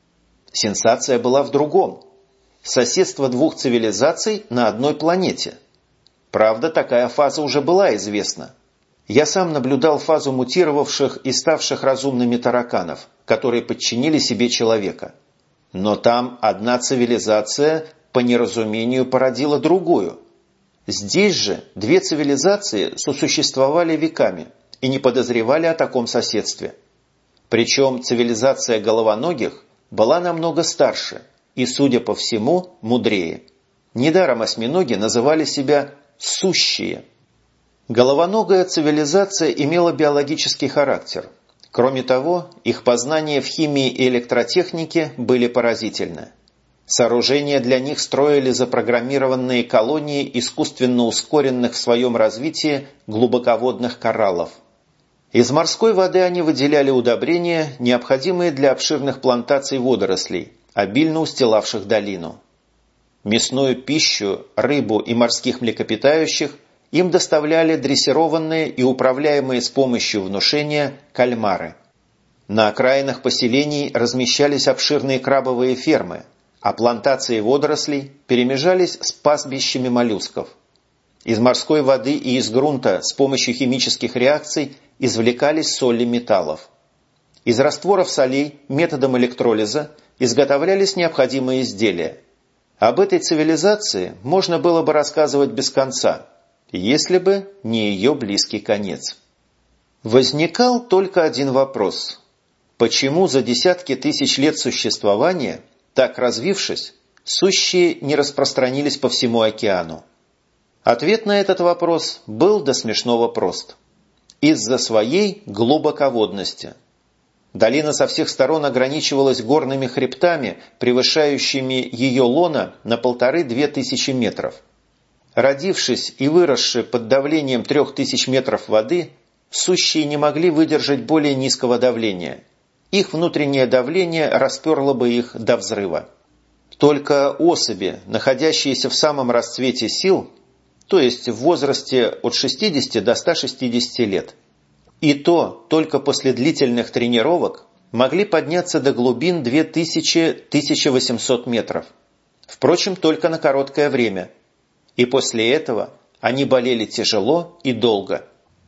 Сенсация была в другом. Соседство двух цивилизаций на одной планете. Правда, такая фаза уже была известна. Я сам наблюдал фазу мутировавших и ставших разумными тараканов, которые подчинили себе человека. Но там одна цивилизация по неразумению породила другую. Здесь же две цивилизации сосуществовали веками и не подозревали о таком соседстве. Причем цивилизация головоногих была намного старше и, судя по всему, мудрее. Недаром осьминоги называли себя «сущие». Головоногая цивилизация имела биологический характер. Кроме того, их познания в химии и электротехнике были поразительны. Сооружения для них строили запрограммированные колонии искусственно ускоренных в своем развитии глубоководных кораллов. Из морской воды они выделяли удобрения, необходимые для обширных плантаций водорослей, обильно устилавших долину. Мясную пищу, рыбу и морских млекопитающих им доставляли дрессированные и управляемые с помощью внушения кальмары. На окраинах поселений размещались обширные крабовые фермы, а плантации водорослей перемежались с пастбищами моллюсков. Из морской воды и из грунта с помощью химических реакций извлекались соли металлов. Из растворов солей методом электролиза изготовлялись необходимые изделия. Об этой цивилизации можно было бы рассказывать без конца, если бы не ее близкий конец. Возникал только один вопрос. Почему за десятки тысяч лет существования, так развившись, сущие не распространились по всему океану? Ответ на этот вопрос был до смешного прост. Из-за своей глубоководности. Долина со всех сторон ограничивалась горными хребтами, превышающими ее лона на полторы-две тысячи метров. Родившись и выросшие под давлением трех тысяч метров воды, сущие не могли выдержать более низкого давления. Их внутреннее давление расперло бы их до взрыва. Только особи, находящиеся в самом расцвете сил, то есть в возрасте от шестидесяти до ста шестидесяти лет, и то только после длительных тренировок, могли подняться до глубин две тысячи - тысяча восемьсот метров. Впрочем, только на короткое время. И после этого они болели тяжело и долго.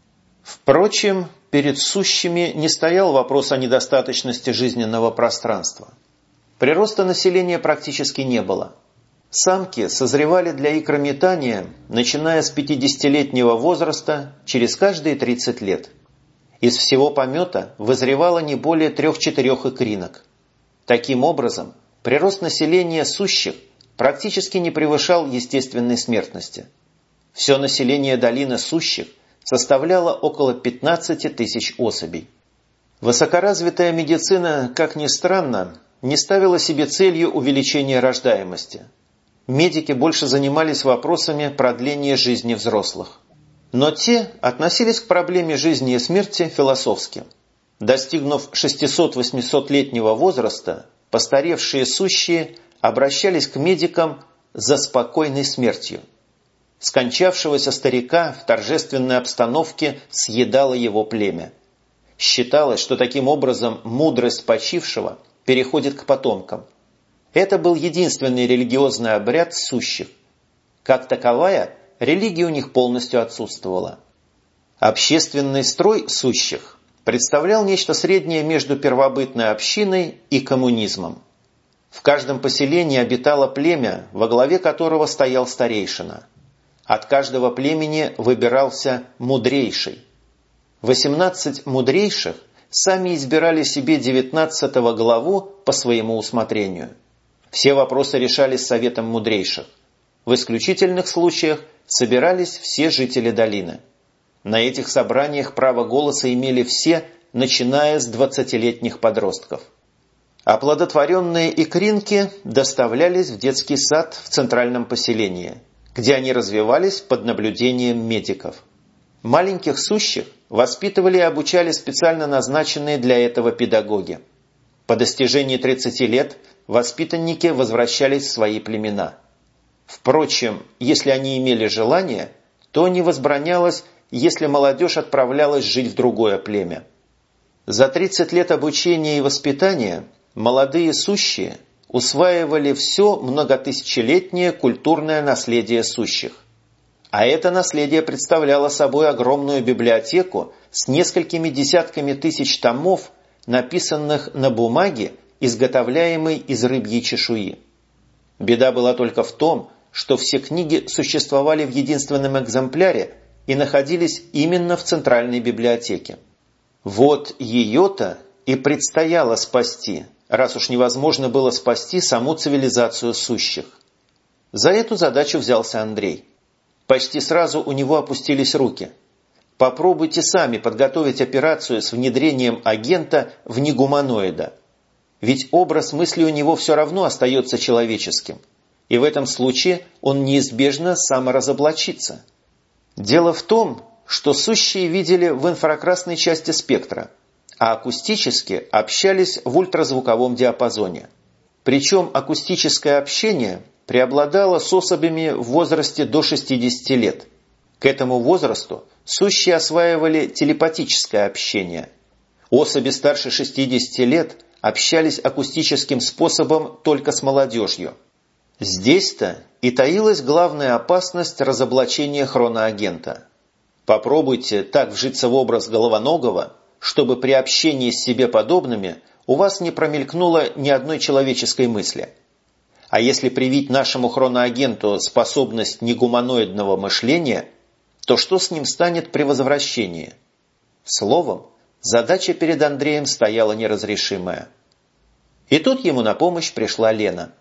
Впрочем, перед сущими не стоял вопрос о недостаточности жизненного пространства. Прироста населения практически не было. Самки созревали для икрометания, начиная с пятидесятилетнего возраста, через каждые тридцать лет. Из всего помета вызревало не более трех-четырех икринок. Таким образом, прирост населения сущих практически не превышал естественной смертности. Все население долины сущих составляло около пятнадцати тысяч особей. Высокоразвитая медицина, как ни странно, не ставила себе целью увеличения рождаемости. Медики больше занимались вопросами продления жизни взрослых. Но те относились к проблеме жизни и смерти философски. Достигнув шестисот-восьмисотлетнего возраста, постаревшие сущие обращались к медикам за спокойной смертью. Скончавшегося старика в торжественной обстановке съедало его племя. Считалось, что таким образом мудрость почившего переходит к потомкам. Это был единственный религиозный обряд сущих. Как таковая, религия у них полностью отсутствовала. Общественный строй сущих представлял нечто среднее между первобытной общиной и коммунизмом. В каждом поселении обитало племя, во главе которого стоял старейшина. От каждого племени выбирался мудрейший. восемнадцать мудрейших сами избирали себе девятнадцатого главу по своему усмотрению. Все вопросы решались советом мудрейших. В исключительных случаях собирались все жители долины. На этих собраниях право голоса имели все, начиная с двадцатилетних подростков. Оплодотворенные икринки доставлялись в детский сад в центральном поселении, где они развивались под наблюдением медиков. Маленьких сущих воспитывали и обучали специально назначенные для этого педагоги. По достижении тридцати лет воспитанники возвращались в свои племена. Впрочем, если они имели желание, то не возбранялось, если молодежь отправлялась жить в другое племя. За тридцать лет обучения и воспитания молодые сущие усваивали все многотысячелетнее культурное наследие сущих. А это наследие представляло собой огромную библиотеку с несколькими десятками тысяч томов, написанных на бумаге, изготовляемой из рыбьей чешуи. Беда была только в том, что все книги существовали в единственном экземпляре и находились именно в Центральной библиотеке. Вот ее-то и предстояло спасти, раз уж невозможно было спасти саму цивилизацию сущих. За эту задачу взялся Андрей. Почти сразу у него опустились руки. Попробуйте сами подготовить операцию с внедрением агента в негуманоида. Ведь образ мысли у него все равно остается человеческим. И в этом случае он неизбежно саморазоблачится. Дело в том, что сущие видели в инфракрасной части спектра, а акустически общались в ультразвуковом диапазоне. Причем акустическое общение преобладало с особями в возрасте до шестидесяти лет. К этому возрасту сущие осваивали телепатическое общение. Особи старше шестидесяти лет общались акустическим способом только с молодежью. Здесь-то и таилась главная опасность разоблачения хроноагента. Попробуйте так вжиться в образ головоногого, чтобы при общении с себе подобными у вас не промелькнуло ни одной человеческой мысли. А если привить нашему хроноагенту способность негуманоидного мышления, то что с ним станет при возвращении? Словом, задача перед Андреем стояла неразрешимая. И тут ему на помощь пришла Лена.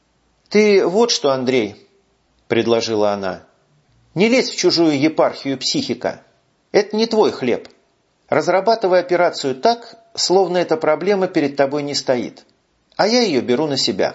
«Ты вот что, Андрей», – предложила она, – «не лезь в чужую епархию психика. Это не твой хлеб. Разрабатывай операцию так, словно эта проблема перед тобой не стоит. А я ее беру на себя».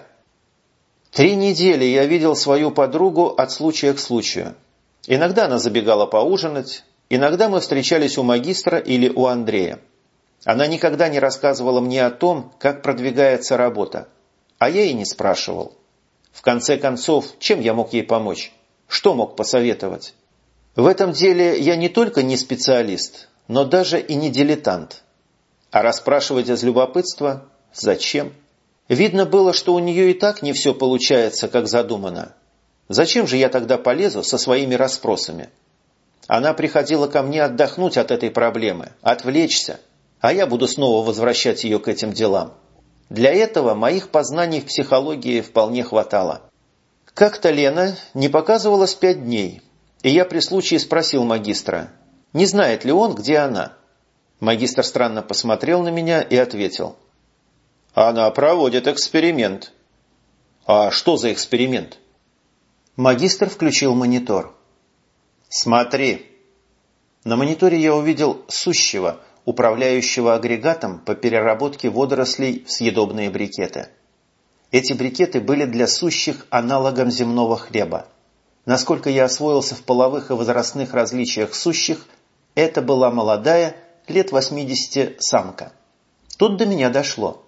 Три недели я видел свою подругу от случая к случаю. Иногда она забегала поужинать, иногда мы встречались у магистра или у Андрея. Она никогда не рассказывала мне о том, как продвигается работа, а я и не спрашивал. В конце концов, чем я мог ей помочь? Что мог посоветовать? В этом деле я не только не специалист, но даже и не дилетант. А расспрашивать из любопытства зачем? Видно было, что у нее и так не все получается, как задумано. Зачем же я тогда полезу со своими расспросами? Она приходила ко мне отдохнуть от этой проблемы, отвлечься, а я буду снова возвращать ее к этим делам. Для этого моих познаний в психологии вполне хватало. Как-то Лена не показывалась пять дней, и я при случае спросил магистра, не знает ли он, где она. Магистр странно посмотрел на меня и ответил. Она проводит эксперимент. А что за эксперимент? Магистр включил монитор. Смотри. На мониторе я увидел сущего, управляющего агрегатом по переработке водорослей в съедобные брикеты. Эти брикеты были для сущих аналогом земного хлеба. Насколько я освоился в половых и возрастных различиях сущих, это была молодая, лет восьмидесяти самка. Тут до меня дошло.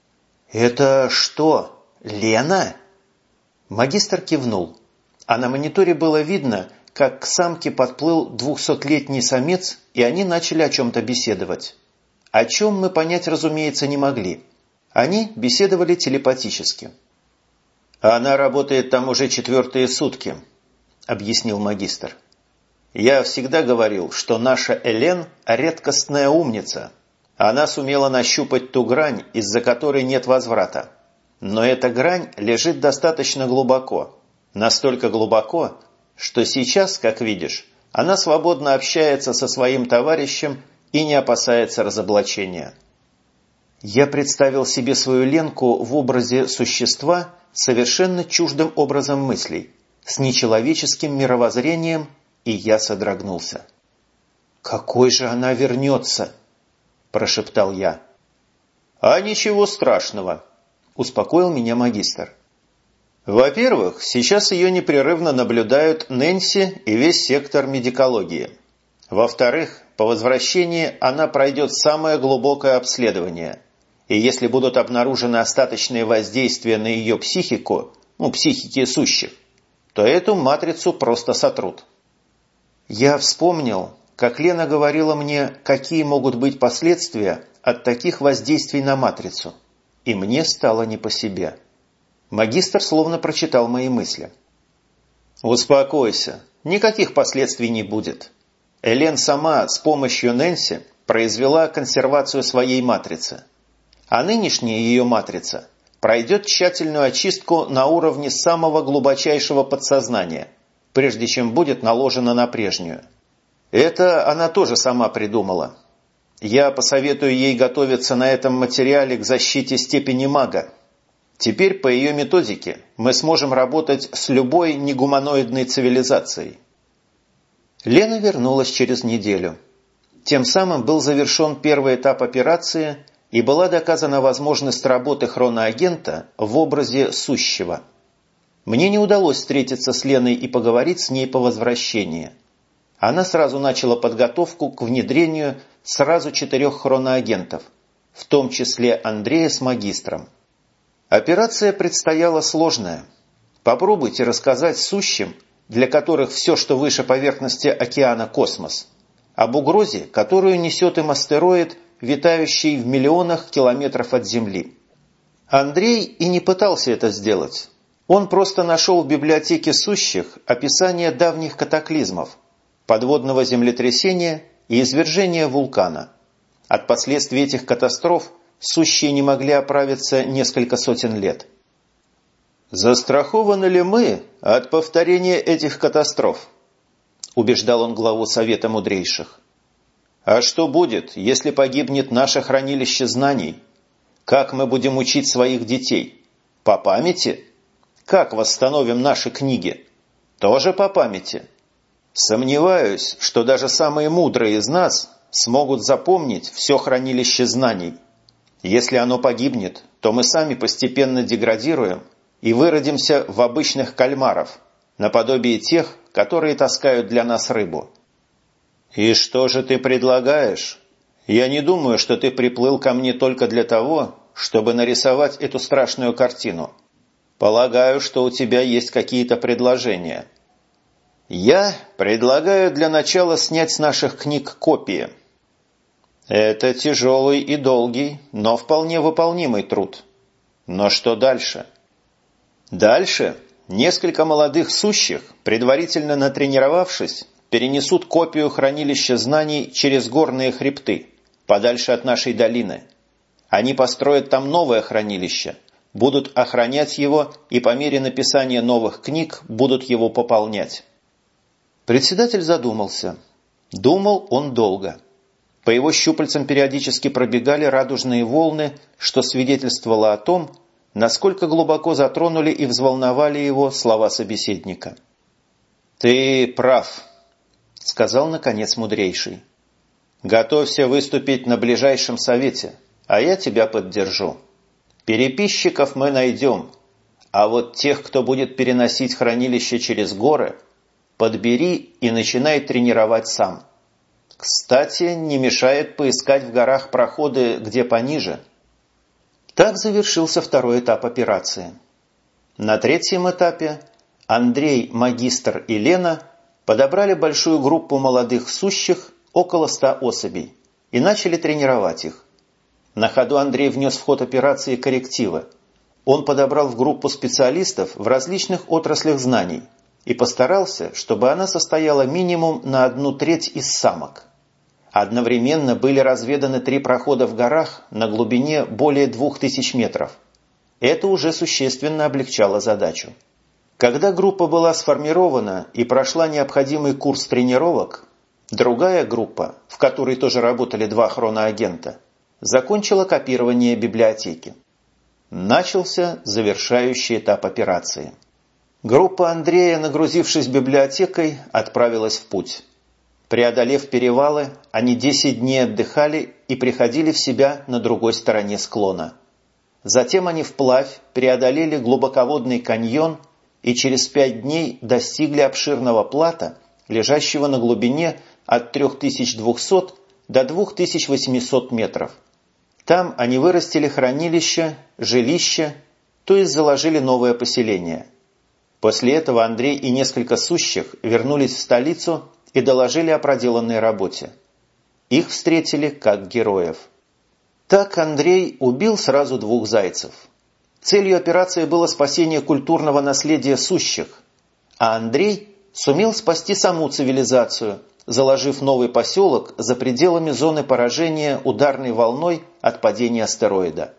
«Это что, Лена?» Магистр кивнул, а на мониторе было видно, как к самке подплыл двухсотлетний самец, и они начали о чем-то беседовать. О чем мы понять, разумеется, не могли. Они беседовали телепатически. «Она работает там уже четвертые сутки», — объяснил магистр. «Я всегда говорил, что наша Элен – редкостная умница. Она сумела нащупать ту грань, из-за которой нет возврата. Но эта грань лежит достаточно глубоко. Настолько глубоко, что сейчас, как видишь, она свободно общается со своим товарищем и не опасается разоблачения». Я представил себе свою Ленку в образе существа совершенно чуждым образом мыслей, с нечеловеческим мировоззрением, и я содрогнулся. «Какой же она вернется?» – прошептал я. «А ничего страшного», – успокоил меня магистр. «Во-первых, сейчас ее непрерывно наблюдают Нэнси и весь сектор медикологии. Во-вторых, по возвращении она пройдет самое глубокое обследование. И если будут обнаружены остаточные воздействия на ее психику, ну, психики сущих, то эту матрицу просто сотрут». Я вспомнил, как Лена говорила мне, какие могут быть последствия от таких воздействий на матрицу, и мне стало не по себе. Магистр словно прочитал мои мысли. Успокойся, никаких последствий не будет. Элен сама с помощью Нэнси произвела консервацию своей матрицы. А нынешняя ее матрица пройдет тщательную очистку на уровне самого глубочайшего подсознания, прежде чем будет наложена на прежнюю. Это она тоже сама придумала. Я посоветую ей готовиться на этом материале к защите степени мага. Теперь по ее методике мы сможем работать с любой негуманоидной цивилизацией. Лена вернулась через неделю. Тем самым был завершен первый этап операции и была доказана возможность работы хроноагента в образе сущего. Мне не удалось встретиться с Леной и поговорить с ней по возвращении. Она сразу начала подготовку к внедрению сразу четырех хроноагентов, в том числе Андрея с магистром. Операция предстояла сложная. Попробуйте рассказать сущим, для которых все, что выше поверхности океана, космос, об угрозе, которую несет им астероид, витающий в миллионах километров от Земли. Андрей и не пытался это сделать. Он просто нашел в библиотеке сущих описание давних катаклизмов, подводного землетрясения и извержения вулкана. От последствий этих катастроф сущие не могли оправиться несколько сотен лет. «Застрахованы ли мы от повторения этих катастроф?» – убеждал он главу Совета Мудрейших. «А что будет, если погибнет наше хранилище знаний? Как мы будем учить своих детей? По памяти? Как восстановим наши книги? Тоже по памяти? Сомневаюсь, что даже самые мудрые из нас смогут запомнить все хранилище знаний. Если оно погибнет, то мы сами постепенно деградируем и выродимся в обычных кальмаров, наподобие тех, которые таскают для нас рыбу». «И что же ты предлагаешь? Я не думаю, что ты приплыл ко мне только для того, чтобы нарисовать эту страшную картину. Полагаю, что у тебя есть какие-то предложения». «Я предлагаю для начала снять с наших книг копии». «Это тяжелый и долгий, но вполне выполнимый труд. Но что дальше?» «Дальше несколько молодых сущих, предварительно натренировавшись, перенесут копию хранилища знаний через горные хребты, подальше от нашей долины. Они построят там новое хранилище, будут охранять его и по мере написания новых книг будут его пополнять». Председатель задумался. Думал он долго. По его щупальцам периодически пробегали радужные волны, что свидетельствовало о том, насколько глубоко затронули и взволновали его слова собеседника. «Ты прав», — сказал наконец Мудрейший. «Готовься выступить на ближайшем совете, а я тебя поддержу. Переписчиков мы найдем, а вот тех, кто будет переносить хранилище через горы, подбери и начинай тренировать сам. Кстати, не мешает поискать в горах проходы, где пониже». Так завершился второй этап операции. На третьем этапе Андрей, магистр и Лена подобрали большую группу молодых сущих, около ста особей, и начали тренировать их. На ходу Андрей внес в ход операции коррективы. Он подобрал в группу специалистов в различных отраслях знаний и постарался, чтобы она состояла минимум на одну треть из самок. Одновременно были разведаны три прохода в горах на глубине более двух тысяч метров. Это уже существенно облегчало задачу. Когда группа была сформирована и прошла необходимый курс тренировок, другая группа, в которой тоже работали два хроноагента, закончила копирование библиотеки. Начался завершающий этап операции. Группа Андрея, нагрузившись библиотекой, отправилась в путь. Преодолев перевалы, они десять дней отдыхали и приходили в себя на другой стороне склона. Затем они вплавь преодолели глубоководный каньон и через пять дней достигли обширного плато, лежащего на глубине от трёх тысяч двухсот до двух тысяч восьмисот метров. Там они вырастили хранилище, жилище, то есть заложили новое поселение. После этого Андрей и несколько сущих вернулись в столицу и доложили о проделанной работе. Их встретили как героев. Так Андрей убил сразу двух зайцев. Целью операции было спасение культурного наследия сущих, А Андрей сумел спасти саму цивилизацию, заложив новый поселок за пределами зоны поражения ударной волной от падения астероида.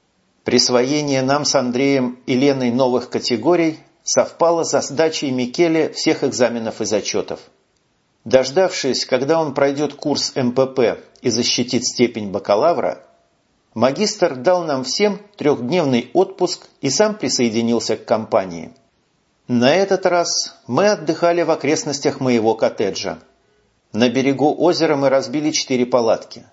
Присвоение нам с Андреем и Леной новых категорий совпало со сдачей Микеле всех экзаменов и зачетов. Дождавшись, когда он пройдет курс эм пэ пэ и защитит степень бакалавра, магистр дал нам всем трехдневный отпуск и сам присоединился к компании. На этот раз мы отдыхали в окрестностях моего коттеджа. На берегу озера мы разбили четыре палатки.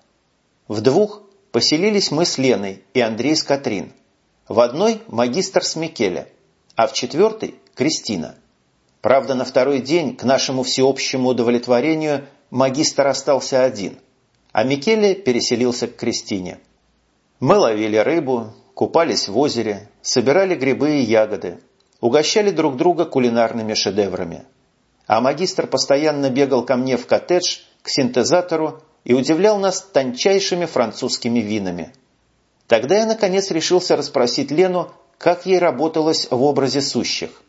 В двух поселились мы с Леной и Андрей с Катрин. В одной магистр с Микеле, а в четвертой – Кристина. Правда, на второй день, к нашему всеобщему удовлетворению, магистр остался один, а Микеле переселился к Кристине. Мы ловили рыбу, купались в озере, собирали грибы и ягоды, угощали друг друга кулинарными шедеврами. А магистр постоянно бегал ко мне в коттедж, к синтезатору и удивлял нас тончайшими французскими винами. Тогда я, наконец, решился расспросить Лену, как ей работалось в образе сущих.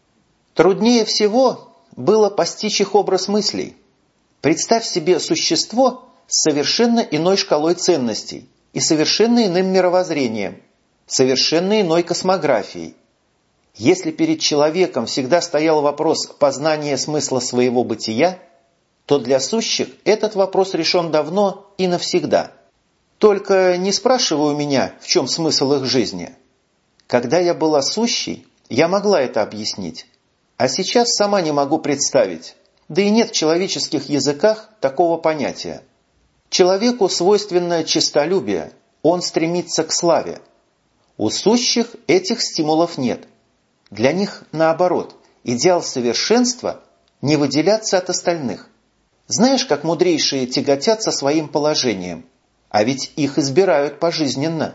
Труднее всего было постичь их образ мыслей. Представь себе существо с совершенно иной шкалой ценностей и совершенно иным мировоззрением, совершенно иной космографией. Если перед человеком всегда стоял вопрос познания смысла своего бытия, то для сущих этот вопрос решен давно и навсегда. Только не спрашивай у меня, в чем смысл их жизни. Когда я была сущей, я могла это объяснить. А сейчас сама не могу представить, да и нет в человеческих языках такого понятия. Человеку свойственно честолюбие, он стремится к славе. У сущих этих стимулов нет. Для них, наоборот, идеал совершенства – не выделяться от остальных. Знаешь, как мудрейшие тяготятся своим положением, а ведь их избирают пожизненно.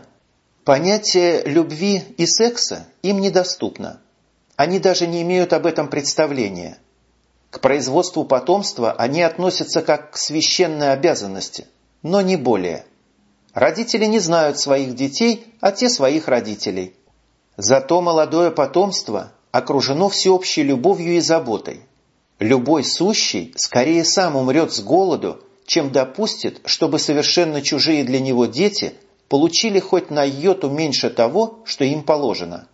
Понятие любви и секса им недоступно. Они даже не имеют об этом представления. К производству потомства они относятся как к священной обязанности, но не более. Родители не знают своих детей, а те своих родителей. Зато молодое потомство окружено всеобщей любовью и заботой. Любой сущий скорее сам умрет с голоду, чем допустит, чтобы совершенно чужие для него дети получили хоть на йоту меньше того, что им положено.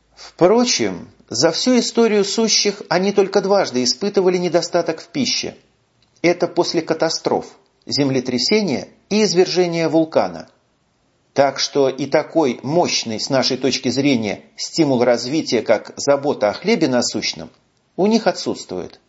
Впрочем, за всю историю сущих они только дважды испытывали недостаток в пище. Это после катастроф, землетрясения и извержения вулкана. Так что и такой мощный, с нашей точки зрения, стимул развития, как забота о хлебе насущном, у них отсутствует.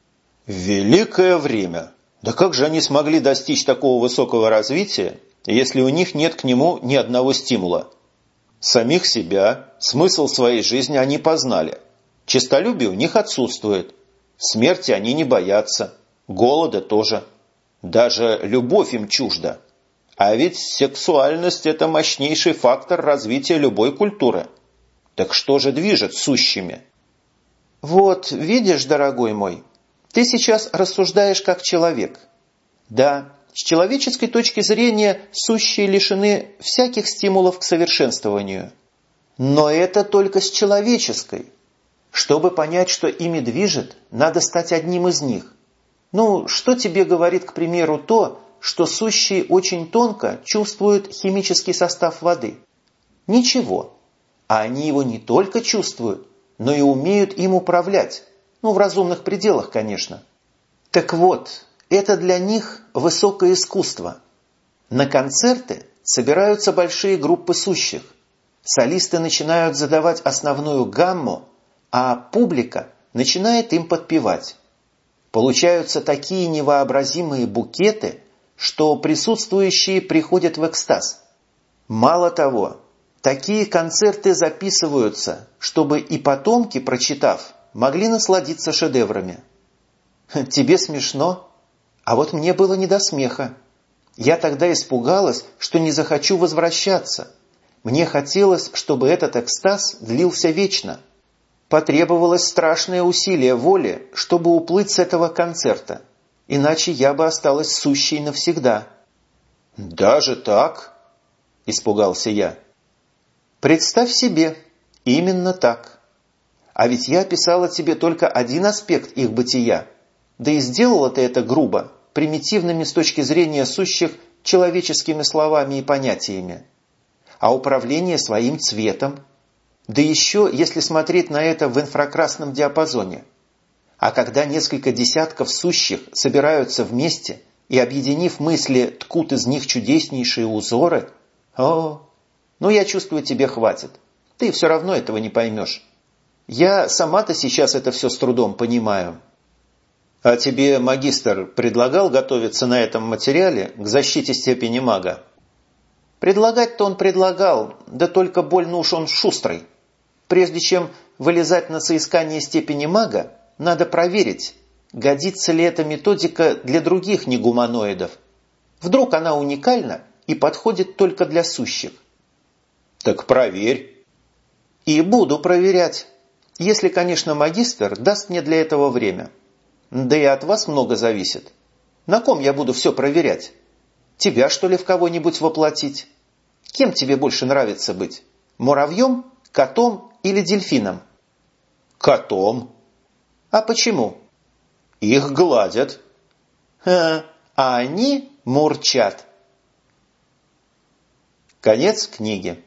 Великое время! Да как же они смогли достичь такого высокого развития, если у них нет к нему ни одного стимула? Самих себя, смысл своей жизни они познали. Честолюбие у них отсутствует. Смерти они не боятся. Голода тоже. Даже любовь им чужда. А ведь сексуальность – это мощнейший фактор развития любой культуры. Так что же движет сущими? Вот, видишь, дорогой мой, ты сейчас рассуждаешь как человек. Да, с человеческой точки зрения сущие лишены всяких стимулов к совершенствованию. Но это только с человеческой. Чтобы понять, что ими движет, надо стать одним из них. Ну, что тебе говорит, к примеру, то, что сущие очень тонко чувствуют химический состав воды? Ничего. А они его не только чувствуют, но и умеют им управлять. Ну, в разумных пределах, конечно. Так вот, это для них высокое искусство. На концерты собираются большие группы сущих. Солисты начинают задавать основную гамму, а публика начинает им подпевать. Получаются такие невообразимые букеты, что присутствующие приходят в экстаз. Мало того, такие концерты записываются, чтобы и потомки, прочитав, могли насладиться шедеврами. Тебе смешно? А вот мне было не до смеха. Я тогда испугалась, что не захочу возвращаться. Мне хотелось, чтобы этот экстаз длился вечно. Потребовалось страшное усилие воли, чтобы уплыть с этого концерта. Иначе я бы осталась сущей навсегда. «Даже так?» – испугался я. «Представь себе, именно так. А ведь я описала тебе только один аспект их бытия. Да и сделала ты это грубо, примитивными с точки зрения сущих человеческими словами и понятиями. А управление своим цветом? Да еще, если смотреть на это в инфракрасном диапазоне. А когда несколько десятков сущих собираются вместе и, объединив мысли, ткут из них чудеснейшие узоры, о, ну я чувствую, тебе хватит. Ты все равно этого не поймешь. Я сама-то сейчас это все с трудом понимаю. А тебе магистр предлагал готовиться на этом материале к защите степени мага? Предлагать-то он предлагал, да только больно уж он шустрый. Прежде чем вылезать на соискание степени мага, надо проверить, годится ли эта методика для других негуманоидов. Вдруг она уникальна и подходит только для сущих. Так проверь. И буду проверять. Если, конечно, магистр даст мне для этого время. Да и от вас много зависит. На ком я буду все проверять? Тебя, что ли, в кого-нибудь воплотить? Кем тебе больше нравится быть? Муравьем, котом или дельфином? Котом. А почему? Их гладят. А, а они мурчат. Конец книги.